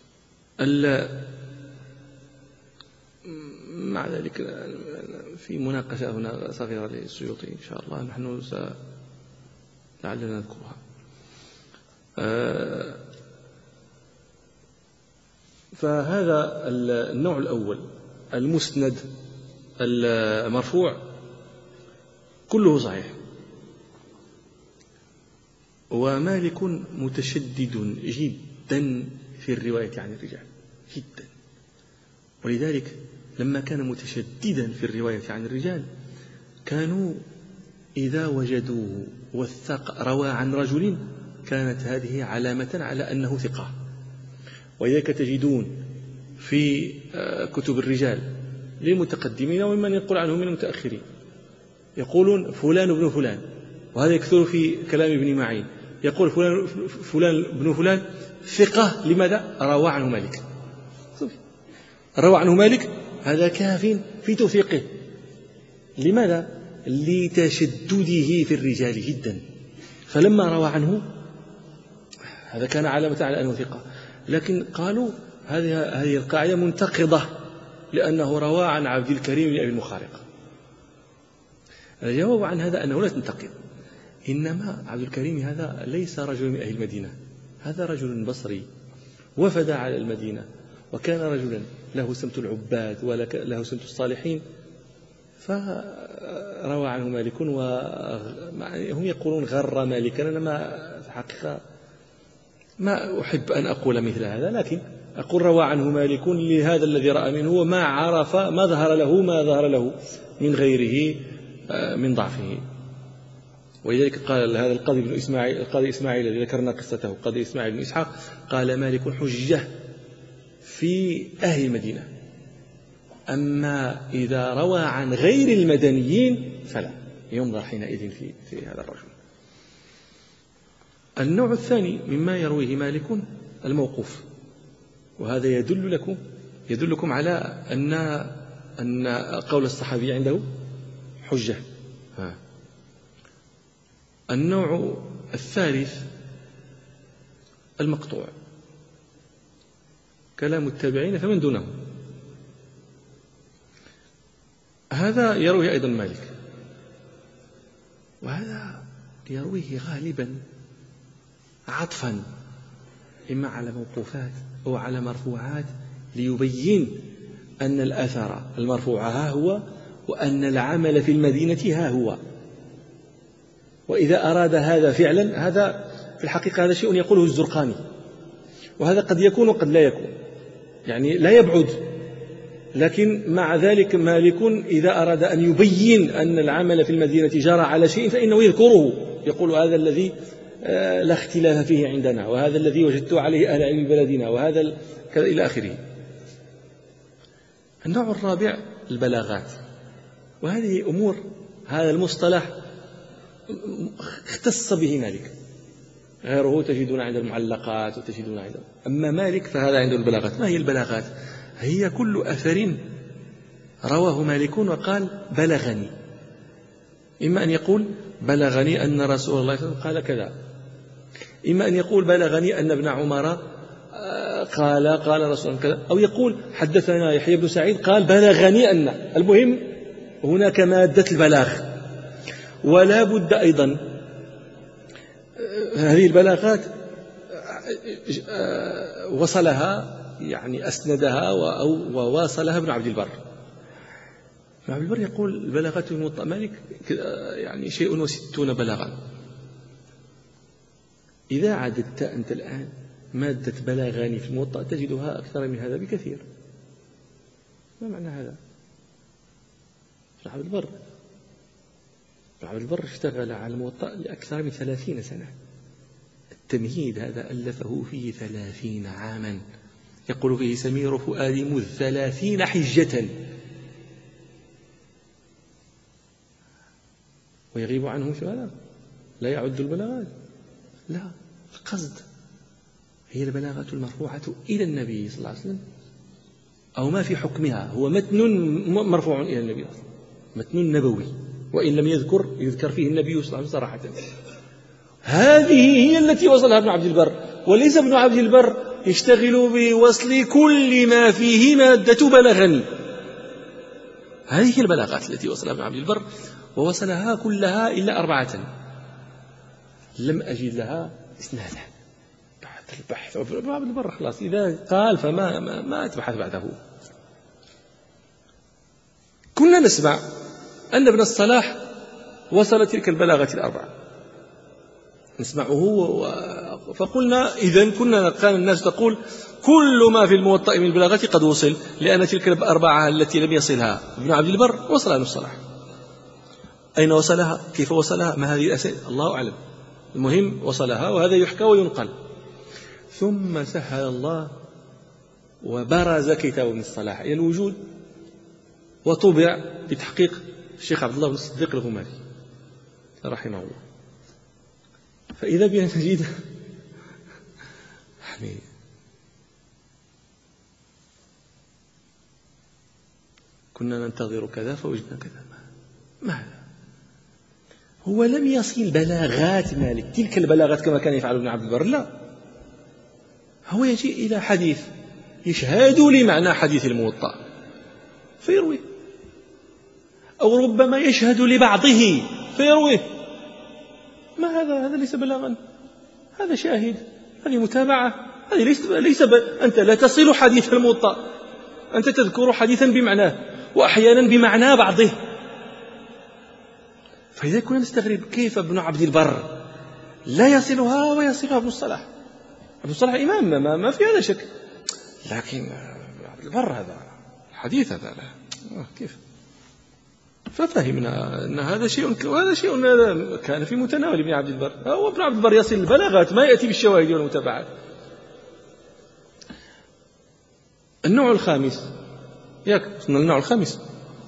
مع ذلك في مناقشة هنا صغيرة للسيوطي إن شاء الله نحن لعلنا نذكرها. فهذا النوع الأول المسند المرفوع كله صحيح، ومالك متشدد جدا في الرواية عن الرجال جدا، ولذلك لما كان متشددا في الرواية عن الرجال كانوا إذا وجدوه روى عن رجل كانت هذه علامة على أنه ثقة. وإذاك تجدون في كتب الرجال للمتقدمين وممن يقول عنهم من المتأخرين يقولون فلان ابن فلان، وهذا يكثر في كلام ابن معين، يقول فلان ابن فلان ثقة. لماذا؟ روى عنه مالك، روى عنه مالك، هذا كاف في توثيقه. لماذا؟ لتشدده في الرجال جدا، فلما روى عنه هذا كان علامة على أنه ثقة. لكن قالوا هذه القاعدة منتقضة لأنه روى عن عبد الكريم بن أبي المخارق. الجواب عن هذا أنه لا تنتقض، إنما عبد الكريم هذا ليس رجل من أهل المدينة، هذا رجل بصري وفد على المدينة، وكان رجلا له سمت العباد وله سمت الصالحين، فروى عنه مالك، وهم يقولون غر مالكا. أنا في الحقيقة ما أحب أن أقول مثل هذا، لكن أقول روى عنه مالك لهذا الذي رأى منه وما عرف ما ظهر له من غيره من ضعفه. ولذلك قال هذا القاضي إسماعيل الذي ذكرنا قصته، قاضي إسماعيل بن إسحاق، قال مالك حجة في أهل المدينة، أما إذا روى عن غير المدنيين فلا ينظر حينئذ في هذا الرجل. النوع الثاني مما يرويه مالك الموقوف، وهذا يدلكم على أن قول الصحابي عنده حجة. النوع الثالث المقطوع، كلام التابعين فمن دونه، هذا يرويه أيضا مالك، وهذا يرويه غالبا عطفا إما على موقوفات أو على مرفوعات، ليبين أن الأثر المرفوع ها هو، وأن العمل في المدينة ها هو. وإذا أراد هذا فعلا، هذا في الحقيقة هذا شيء يقوله الزرقاني، وهذا قد يكون وقد لا يكون، يعني لا يبعد. لكن مع ذلك مالك إذا أراد أن يبين أن العمل في المدينة جرى على شيء فإنه يذكره، يقول هذا الذي لا اختلاف فيه عندنا، وهذا الذي وجدت عليه أهل علم بلدنا، وهذا كذا إلى آخره. النوع الرابع البلاغات، وهذه أمور هذا المصطلح اختص به مالك، غيره تجدون عند المعلقات وتجدون عند، أما مالك فهذا عنده البلاغات. ما هي البلاغات؟ هي كل أثر رواه مالك وقال بلغني، إما أن يقول بلغني أن رسول الله صلى الله عليه وسلم قال كذا، إما أن يقول بلغني أن ابن عمر قال رسول الله كذا، أو يقول حدثنا يحيى بن سعيد قال بلغني أن. المهم هناك مادة البلاغ. ولا بد أيضا هذه البلاغات وصلها يعني أسندها وواصلها ابن عبد البر. ابن عبد البر يقول البلاغات في موطأ مالك يعني شيء وستون بلاغا. إذا عددت أنت الآن مادة بلاغاني في الموطأ تجدها أكثر من هذا بكثير. ما معنى هذا؟ ابن عبد البر اشتغل على الموطأ لأكثر من 30 سنة. التمهيد هذا ألفه فيه 30 عاما، يقول فيه سمير فؤادي مذ 30 حجة، ويغيب عنه شو هذا؟ لا يعد البلاغات، لا، القصد هي البلاغة المرفوعة إلى النبي صلى الله عليه وسلم، أو ما في حكمها هو متن مرفوع إلى النبي صلى الله عليه وسلم، متن نبوي، وإن لم يذكر فيه النبي صلى الله عليه وسلم صراحة. هذه هي التي وصلها ابن عبد البر، وليس ابن عبد البر يشتغل بوصل كل ما فيه مادة بلغني. هذه البلاغات التي وصلها ابن عبد البر، ووصلها كلها إلا 4 لم أجد لها إسنادا. البحث ابن عبد البر خلاص إذا قال فما أتبحث بعده. كنا نسمع أن ابن الصلاح وصل تلك البلاغة 4 نسمعه، فقلنا إذن كان الناس تقول كل ما في الموطأ من البلاغة قد وصل، لأن تلك 4 التي لم يصلها ابن عبد البر وصلها ابن الصلاح. أين وصلها؟ كيف وصلها؟ ما هذه الأسئلة؟ الله أعلم. المهم وصلها، وهذا يحكى وينقل. ثم سهل الله وبرز كتاب ابن الصلاح إلى الوجود، وطبع بتحقيق الشيخ عبد الله بن الصديق الغماري رحمه الله. فإذا بنا نجد يعني كنا ننتظر كذا فوجدنا كذا. ما هذا؟ هو لم يصل بلاغات مالك تلك البلاغات كما كان يفعل ابن عبد البر، لا، هو يجيء إلى حديث يشهد لمعنى حديث الموطأ فيرويه، أو ربما يشهد لبعضه فيرويه. ما هذا ليس بلاغا، هذا شاهد، هذه متابعة، هذه ليس أنت لا تصل حديث الموطأ، أنت تذكر حديثا بمعناه وأحيانا بمعنى بعضه. فإذا كنا نستغرب كيف ابن عبد البر لا يصلها ويصلها ابن الصلاح. ابن الصلاح إمام ما في هذا شك، لكن عبد البر هذا الحديث هذا لا، كيف؟ ففهمنا أن هذا شيء، وهذا شيء كان في متناول ابن عبد البر. هو ابن عبد البر يصل البلاغات، ما يأتي بالشواهد والمتابعات. النوع الخامس، وصلنا النوع الخامس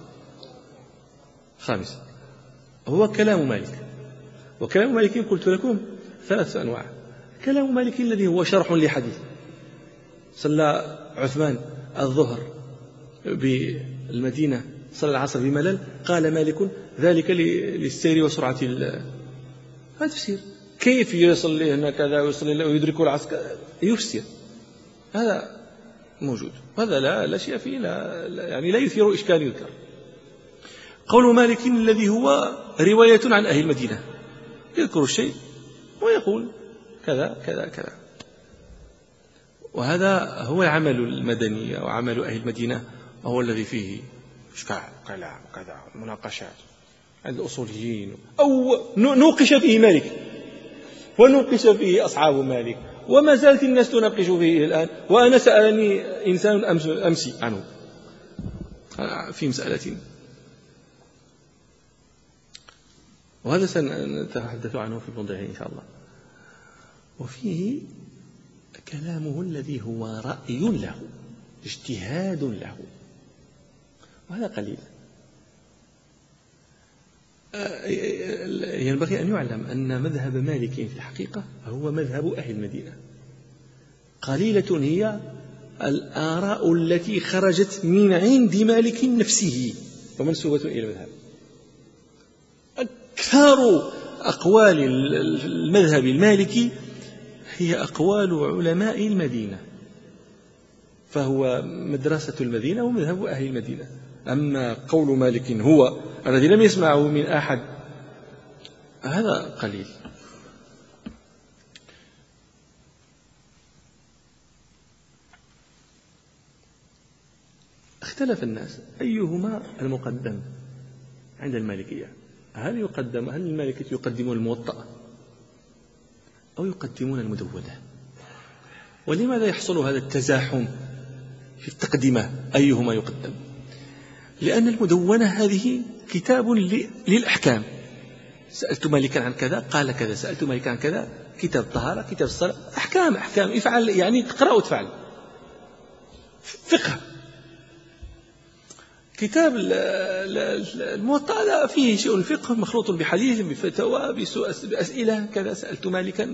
هو كلام مالك. وكلام مالك قلت لكم 3 أنواع. كلام مالك الذي هو شرح لحديث. صلى عثمان الظهر بالمدينة، صلى العصر بملل، قال مالك ذلك للسير وسرعة هذا تفسير. كيف يصلي هنا كذا ويصلي ويدرك العصر يفسر، هذا موجود، هذا لا شيء فيه، يعني لا يثير إشكال يذكر. قول مالك الذي هو رواية عن أهل المدينة، يذكر الشيء ويقول كذا كذا كذا. وهذا هو العمل المدني أو عمل أهل المدينة، وهو الذي فيه إشكال كلام كذا مناقشات عند الأصوليين، أو نوقش فيه مالك ونوقش فيه أصحاب مالك، وما زالت الناس تناقش فيه الآن. وأنا سألني إنسان أمسي عنه في مسألة، وهذا سنتحدث عنه في موضعه إن شاء الله. وفيه كلامه الذي هو رأي له، اجتهاد له، وهذا قليل. ينبغي أن يعلم أن مذهب مالك في الحقيقة هو مذهب أهل المدينة. قليلة هي الآراء التي خرجت من عند مالك نفسه ومنسوبة إلى المذهب. أكثر أقوال المذهب المالكي هي أقوال علماء المدينة، فهو مدرسة المدينة ومذهب أهل المدينة. أما قول مالك هو الذي لم يسمعه من أحد هذا قليل. اختلف الناس أيهما المقدم عند المالكية. هل المالكية يقدمون الموطأ أو يقدمون المدونة؟ ولماذا يحصل هذا التزاحم في التقدمة أيهما يقدم؟ لأن المدونة هذه كتاب للأحكام. سألت مالكا عن كذا قال كذا، سألت مالكا عن كذا، كتاب طهارة، كتاب الصلاة، أحكام افعل، يعني تقرأ وتفعل، فقه. كتاب الموطأ فيه شيء الفقه مخلوط بحديث بفتوى بأسئلة كذا. سألت مالكا،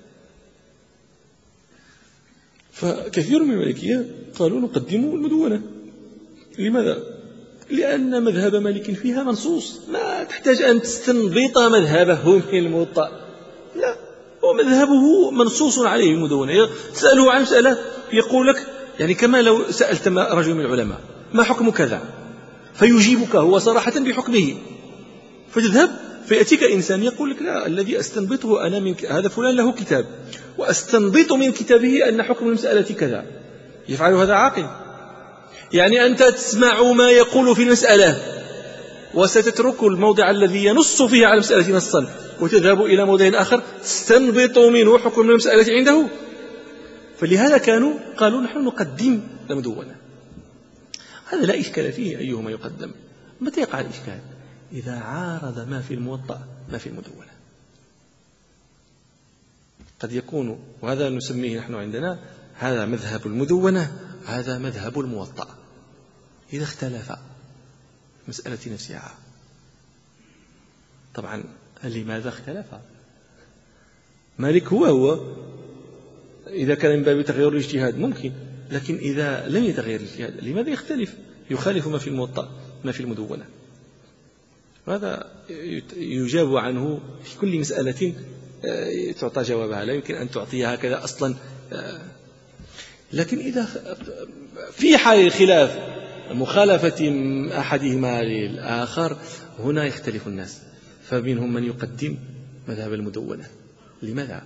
فكثير من المالكية قالوا نقدم المدونة. لماذا؟ لأن مذهب مالك فيها منصوص، ما تحتاج أن تستنبط مذهبه من الموطأ، لا، هو مذهبه منصوص عليه المدونة. تسأله عن مسألة يقول لك، يعني كما لو سألت رجل من العلماء ما حكم كذا، فيجيبك هو صراحة بحكمه، فتذهب فيأتيك إنسان يقول لك لا، الذي أستنبطه أنا من هذا فلان له كتاب وأستنبط من كتابه أن حكم المسألة كذا. يفعل هذا عاقل؟ يعني أنت تسمع ما يقول في المسألة وستترك الموضع الذي ينص فيه على المسألة نصا وتذهب إلى موضع آخر تستنبط منه حكم المسألة عنده. فلهذا قالوا نحن نقدم المدونة. هذا لا إشكال فيه أيهما يقدم. متى يقع الإشكال؟ إذا عارض ما في الموطأ ما في المدونة. قد يكون، وهذا نسميه نحن عندنا هذا مذهب المدونة، هذا مذهب الموطأ. إذا اختلف مسألة نفسها، طبعا لماذا اختلف؟ مالك هو إذا كان من باب تغيير الاجتهاد ممكن، لكن إذا لم يتغير الاجتهاد لماذا يختلف؟ يخالف ما في الموطأ ما في المدونة. هذا يجاب عنه في كل مسألة تعطى جوابها، لا يمكن أن تعطيها هكذا أصلا. لكن إذا في حال الخلاف مخالفة أحدهما للآخر هنا يختلف الناس، فمنهم من يقدم مذهب المدونة. لماذا؟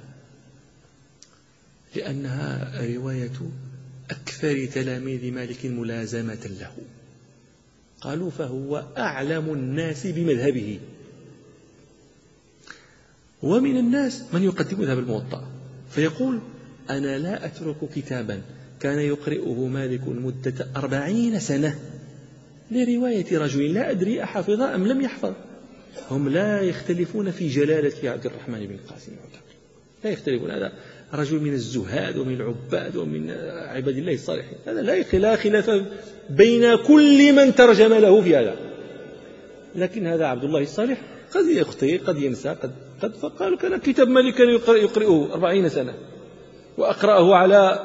لأنها رواية أكثر تلاميذ مالك ملازمة له. قالوا فهو أعلم الناس بمذهبه. ومن الناس من يقدم مذهب الموطأ فيقول أنا لا أترك كتابا كان يقرئه مالك مدة 40 سنة لرواية رجل لا أدري أحفظ أم لم يحفظ. هم لا يختلفون في جلالة عبد الرحمن بن القاسم، لا يختلفون. هذا رجل من الزهاد ومن العباد ومن عباد الله الصالحين، هذا لا خلاف بين كل من ترجم له في هذا. لكن هذا عبد الله الصالح قد يخطئ قد ينسى قد فقالوا كان كتاب مالك كان يقرئه 40 سنة وأقرأه على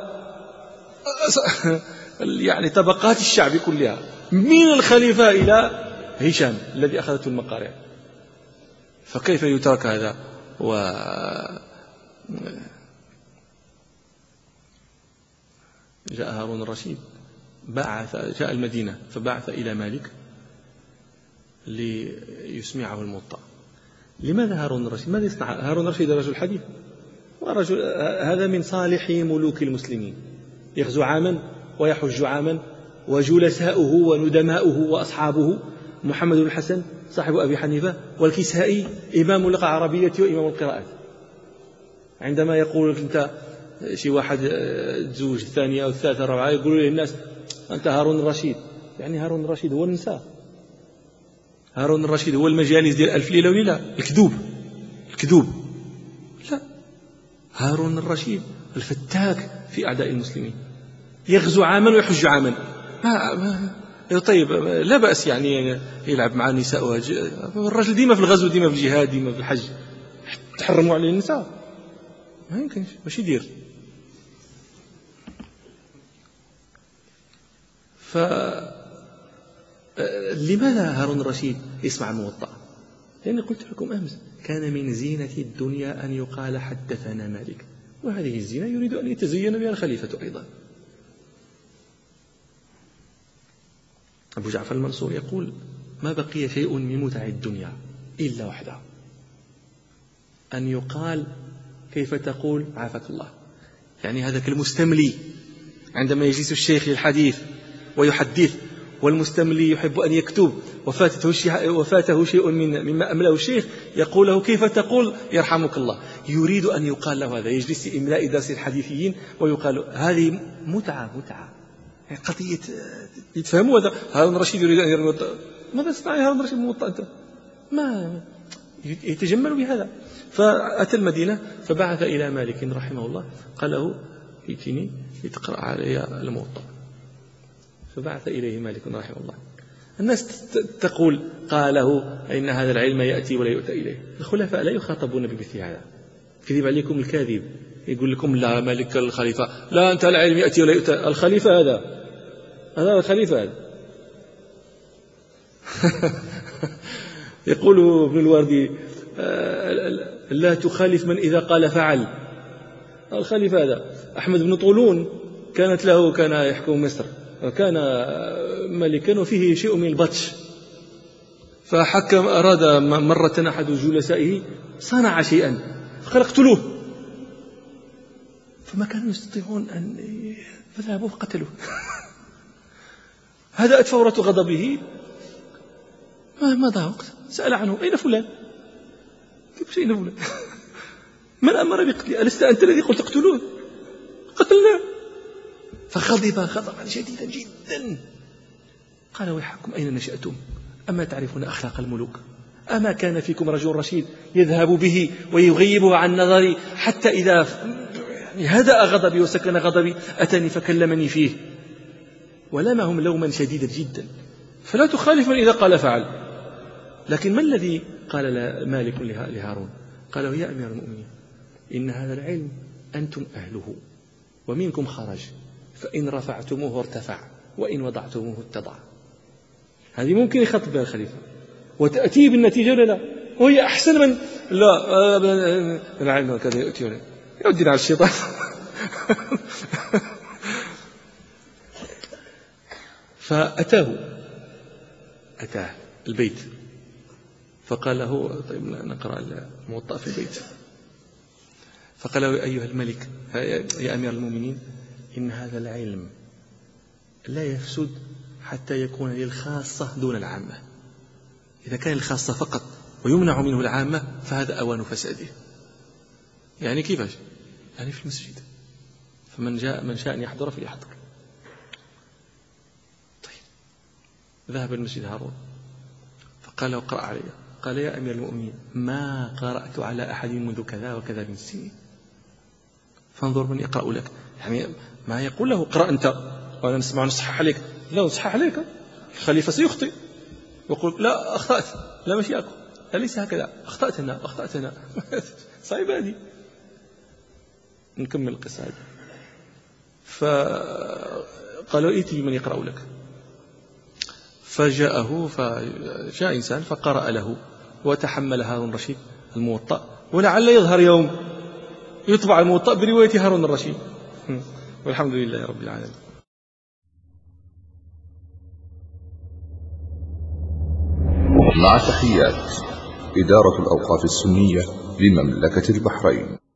يعني طبقات الشعب كلها من الخليفة إلى هشام الذي أخذته المقارع. فكيف يترك هذا؟ جاء هارون الرشيد جاء المدينة فبعث إلى مالك ليسمعه الموطأ. لماذا هارون الرشيد؟ ماذا يصنع هارون الرشيد؟ رجل حديث، هذا من صالح ملوك المسلمين، يغزو عاما ويحج عاما، وجلساؤه وندماؤه وأصحابه محمد بن الحسن صاحب أبي حنيفة والكسائي إمام اللغة العربية وإمام القراءات. عندما يقول أنت شي واحد تزوج الثانية أو الثالثة الرابعة يقولوا له الناس أنت هارون الرشيد، يعني هارون الرشيد هو النساء، هارون الرشيد هو المجالس ديال ألف ليلة وليلة، الكذوب لا، هارون الرشيد الفتاك في أعداء المسلمين، يغزو عاما ويحج عاما. طيب لا بأس يعني يلعب مع النساء الرجل ديما في الغزو، ديما في الجهاد، ديما في الحج، تحرموا عليه النساء؟ ما يمكنش، باش يدير. لماذا هارون الرشيد يسمع الموطأ؟ لأن قلت لكم أمس كان من زينة الدنيا أن يقال حدثنا مالك، وهذه الزينة يريد أن يتزين بها الخليفة أيضا. أبو جعفر المنصور يقول: ما بقي شيء من متع الدنيا إلا وحده، أن يقال كيف تقول عافاك الله. يعني هذاك المستملي عندما يجلس الشيخ للحديث ويحدث، والمستملي يحب أن يكتب وفاته شيء مما أمله الشيخ، يقول له كيف تقول يرحمك الله. يريد أن يقال له هذا، يجلس في إملاء درس الحديثيين ويقال هذه متعة قضية يتفهموا. هذا هارون الرشيد يريد أن يرمي. ماذا تصنع يا هارون الرشيد موطأ أنت؟ ما يتجمل بهذا. فأتى المدينة فبعث إلى مالك رحمه الله، قال له ائتني لتقرأ علي الموطأ. فبعث إليه مالك رحمه الله. الناس تقول قاله إن هذا العلم يأتي ولا يؤتى إليه. الخلفاء لا يخاطبون بمثل هذا. كذب عليكم الكاذب يقول لكم لا مالك الخليفة، لا أنت العلم يأتي ولا يؤتى. الخليفة هذا الخليفة هذا. يقول ابن الوردي لا تخالف من إذا قال فعل. الخليفة هذا. أحمد بن طولون كان يحكم مصر، وكان ملكا وفيه شيء من البطش، فحكم أراد مرة أحد جلسائه صنع شيئا فقال اقتلوه، فما كانوا يستطيعون أن فذهبوا فقتلوه. هدأت فورة غضبه، ما ضاع وقت، سأل عنه أين فلان؟ كيف أين فلان؟ من أمر بقتله؟ ألست أنت الذي قلت اقتلوه؟ قتلناه. فغضب غضبا شديدا جدا، قال ويحكم أين نشأتم؟ أما تعرفون أخلاق الملوك؟ أما كان فيكم رجل رشيد يذهب به ويغيبه عن نظري حتى إذا هدأ غضبي وسكن غضبي أتاني فكلمني فيه. ولمهم لوما شديدا جدا. فلا تخالف من إذا قال فعل. لكن ما الذي قال مالك لهارون؟ قال يا أمير المؤمنين إن هذا العلم أنتم أهله ومنكم خرج، فإن رفعتموه ارتفع وإن وضعتموه اتضع. هذه ممكن يخطب بها الخليفة وتأتي بالنتيجة ولا لا؟ وهي أحسن من لا العلم كذا يأتي ولا يودينا على الشيطان. فأتاه البيت فقال له طيب نقرأ الموطأ في البيت. فقال له أيها الملك يا أمير المؤمنين إن هذا العلم لا يفسد حتى يكون للخاصة دون العامة. إذا كان الخاصة فقط ويمنع منه العامة فهذا أوان فساده. يعني كيفاش؟ يعني في المسجد، فمن شاء أن يحضر فليحضر. طيب ذهب المسجد هارون فقال له اقرأ علي. قال يا أمير المؤمنين ما قرأت على أحد منذ كذا وكذا من السنين، فانظر من يقرأ لك. يعني ما يقول له اقرأ أنت وأنا نسمع نصحح عليك، لا نصحح عليك، الخليفة سيخطئ يقول لا أخطأت، لا ماشي أكو، أليس هكذا، أخطأت أنا. صعيب هذه. نكمل القصة هذه. فقالوا ائتي بمن يقرأ لك. فجاء إنسان فقرأ له وتحمل هارون الرشيد الموطأ، ولعل يظهر يوم يطبع الموطأ برواية هارون الرشيد. والحمد لله رب العالمين. مع تحيات إدارة الأوقاف السنية لمملكة البحرين.